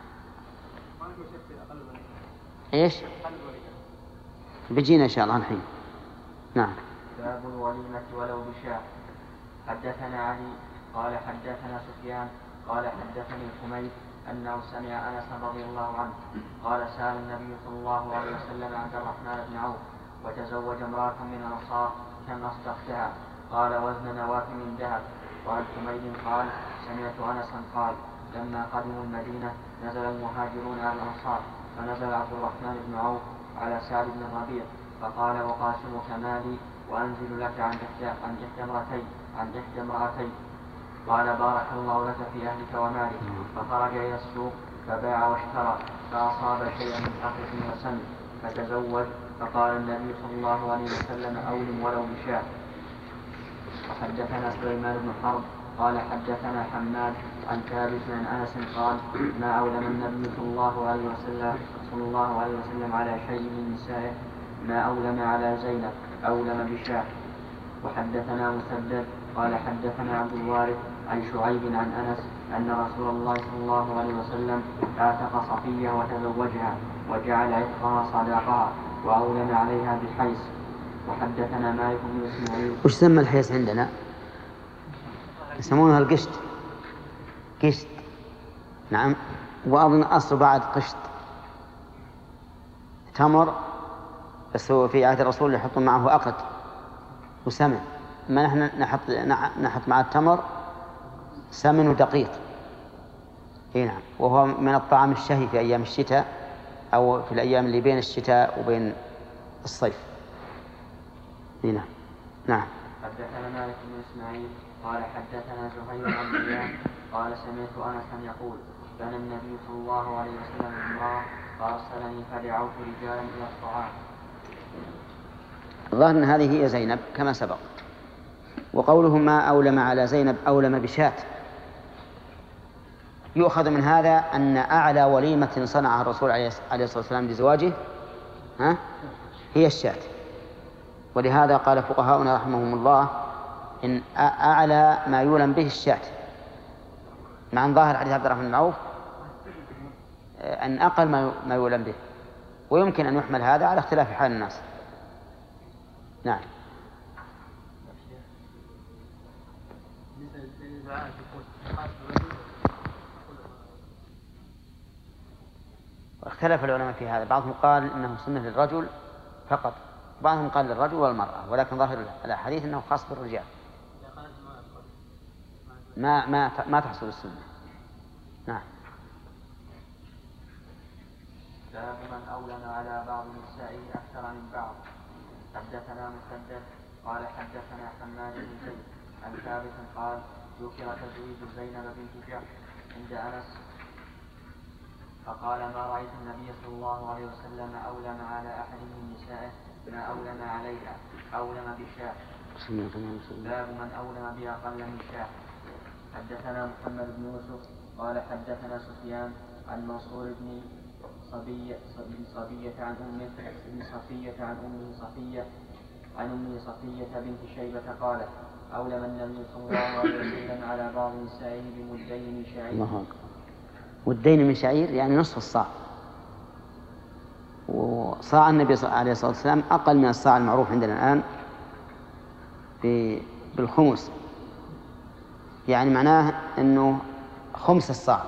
إيش؟ بيجينا إن شاء الله الحين. نعم. باب الوليمة ولو بشاة. حدثنا علي قال حدثنا سفيان قال حدثني الحميد أنه سمع أنس رضي الله عنه قال: سأل النبي صلى الله عليه وسلم عبد الرحمن بن عوف وتزوج امرأة من الأنصار كم أصدقتها؟ قال: وزن نواة من ذهب. وعن حميد قال: سمعت أنسا قال: لما قدموا المدينة نزل المهاجرون على الأنصار، فنزل عبد الرحمن بن عوف على سعد بن الربيع فقال: وقاسمك مالي وأنزل لك عن إحدى امرأتين. قال: بارك الله لك في أهلك ومالك. فخرج إلى السوق فباع واشترى، فأصاب شيئا من حقه وسن فتزوج. فقال النبي صلى الله عليه وسلم: أولم ولو بشاة. وحدثنا سليمان بن حرب قال حدثنا حماد عن ثابت عن أنس قال: ما أولم النبي صلى الله عليه وسلم على شيء من نسائه ما أولم على زينب، أولم بشاة. وحدثنا مسدد قال حدثنا عبد الوارث عن شعيب عن أنس أن رسول الله صلى الله عليه وسلم اعتق صفية وتزوجها وجعل عتقها صداقها وأولم عليها بالحيس. وحدثنا مالك بن إسماعيل. وش سمى الحيس عندنا؟ يسمونها القشط. قشط. نعم. وأظن أصل بعد قشط تمر، بس هو في عهد الرسول يحطون معه أقط وسمن، ما نحن نحط مع التمر سمن ودقيق. نعم. وهو من الطعام الشهي في أيام الشتاء أو في الأيام اللي بين الشتاء وبين الصيف. نعم. نعم. حدثنا مالك بن إسماعيل قال حدثنا زهير عن بيان قال: سمعت أنسا يقول: كان النبي صلى الله عليه وسلم امرأة فأرسلني فدعوت رجالا إلى الطعام. الظاهر أن هذه هي زينب كما سبق. وقوله ما أولم على زينب أولم بشاة، يؤخذ من هذا أن أعلى وليمة صنعها الرسول عليه الصلاة والسلام لزواجه هي الشاة. ولهذا قال فقهاؤنا رحمهم الله إن أعلى ما يولم به الشاة، مع أن ظاهر حديث عبد الرحمن بن عوف أن أقل ما يولم به، ويمكن أن يحمل هذا على اختلاف حال الناس. نعم. واختلف العلماء في هذا، بعضهم قال إنه سنة للرجل فقط، بعضهم قال للرجل والمرأة، ولكن ظاهر الحديث أنه خاص بالرجال. إذا قالت ما تحصل السنة. نعم. باب من أولم على بعض نسائه أكثر من بعض. حدثنا مسدد قال حدثنا حماد بن زيد عن ثابت قال ذكر تزويج زينب بنت جحش عند أنس فقال ما رأيت النبي صلى الله عليه وسلم أولم على أحد من نسائه ما أولم عليها أولم بشاة. باب من أولم بأقل من شاة. حدثنا محمد بن يوسف قال حدثنا سفيان عن منصور بن صبية عن أمه صفية عن أمه صفية بنت شيبة قالت أولم النبي صلى الله عليه وسلم على بعض نسائه بمدين من شعير. الله أكبر. مدين من شعير يعني نصف الصاع، وصاع النبي عليه الصلاة والسلام أقل من الصاع المعروف عندنا الآن بالخمس، يعني معناه أنه خمس الصاع،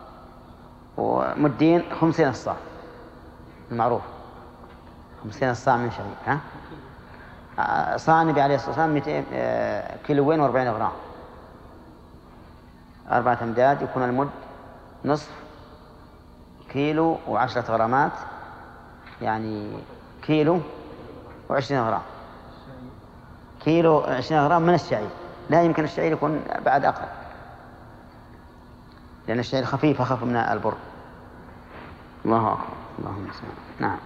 ومدين 50 الصاع المعروف، 50 الصاع من شعير. صاع النبي عليه الصلاة والسلام 200 كيلوين و40 غرام، 4 أمداد، يكون المد نصف كيلو و10 غرامات، يعني كيلو و20 غرام. كيلو 20 غرام من الشعير، لا يمكن الشعير يكون بعد أقل، لأن الشعير خفيف أخف من البر. الله أكبر. اللهم صل. نعم.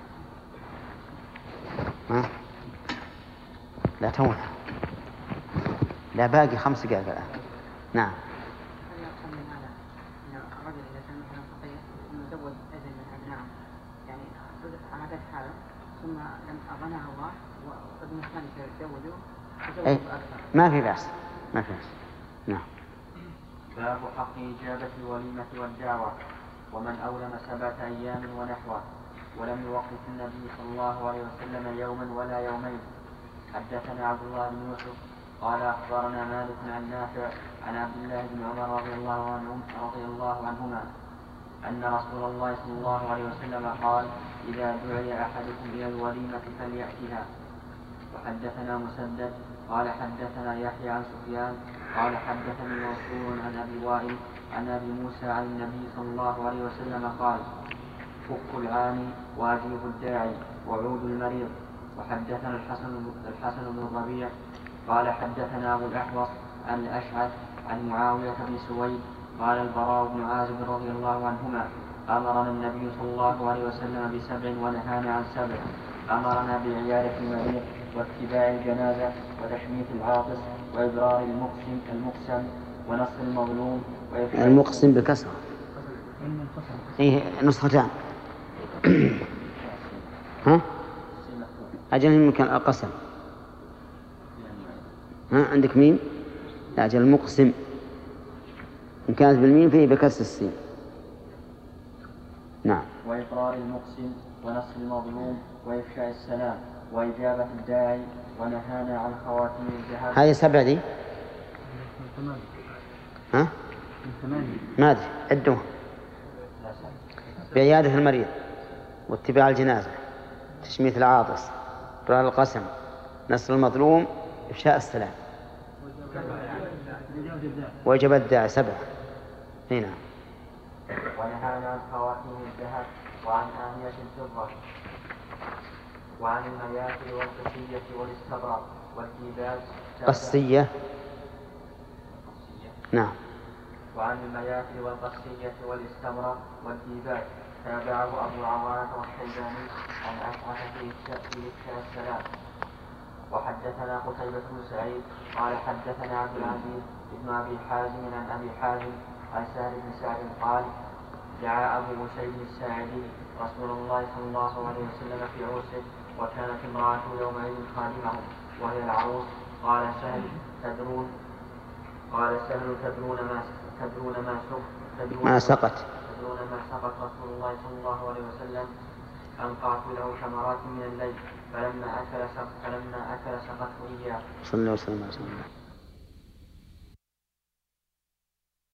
لا تونا، لا باقي 5 دقائق الآن. نعم. الرجل إذا كان مثلا فقير ثم زوج أجل من أبنائه، يعني عادت حاله ثم لم أغناه الله وابن الثاني تزوجوا ما في بأس، ما في بأس. نعم. باب حق إجابة الوليمة والدعوة ومن أولم 7 أيام ونحوه ولم يوقف النبي صلى الله عليه وسلم يوما ولا يومين. حدثنا عبد الله بن يوسف قال أخبرنا مالك عن نافع عن عبد الله بن عمر رضي الله عنهما أن رسول الله صلى الله عليه وسلم قال إذا دعي أحدكم إلى الوليمة فليأتها. وحدثنا مسدد قال حدثنا يحيى عن سفيان قال حدثني منصور عن أبي وائل عن أبي موسى عن النبي صلى الله عليه وسلم قال فك العاني وأجيب الداعي وعود المريض. وحدثنا الحسن بن الربيع قال حدثنا أبو الأحوص عن الأشعث عن معاوية بن سويد قال البراء بن عازب رضي الله عنهما أمرنا النبي صلى الله عليه وسلم ب7 ونهانا عن 7. أمرنا بعيادة المريض واتباع الجنازة وتشميت العاطس وإبرار المقسم ونصر المظلوم المقسم بكسر فيه نسختان. أجل يمكن القسم. عندك ميم؟ لا، أجل المقسم إن كانت بالميم فيه بكسر السين. نعم. وإقرار المقسم ونصر المظلوم وإفشاء السلام وإجابة الداعي ونهانا عن خواتيم الذهب. هذه 7 دي؟ ما أدري، عدوها. بعيادة المريض واتباع الجنازة تشميت العاطس إبرار القسم نصر المظلوم إفشاء السلام وإجابة الداعي 7. هنا. ونهانا عن خواتيم الذهب وعن آنية الفضة وعن المياثر والقسية والاستبرق والديباج. قسية. نعم. وعن المياثر والقسية والاستبرق والديباج. تابعه أبو عوانة والشيباني عن أشعث في إفشاء السلام. وحدثنا قتيبة بن سعيد قال حدثنا عبد العزيز بن أبي حازم عن أبي حازم عن سهل بن سعد قال دعا أبو بشير الساعدي رسول الله صلى الله عليه وسلم في عرسه وكانت امرأته يومئذ خادمه وهي العروس. قال سهل تدرون ما سقط رسول الله صلى الله عليه وسلم أنقعت له ثمرات من الليل فلما أكل سقته إياه. صلى الله عليه وسلم.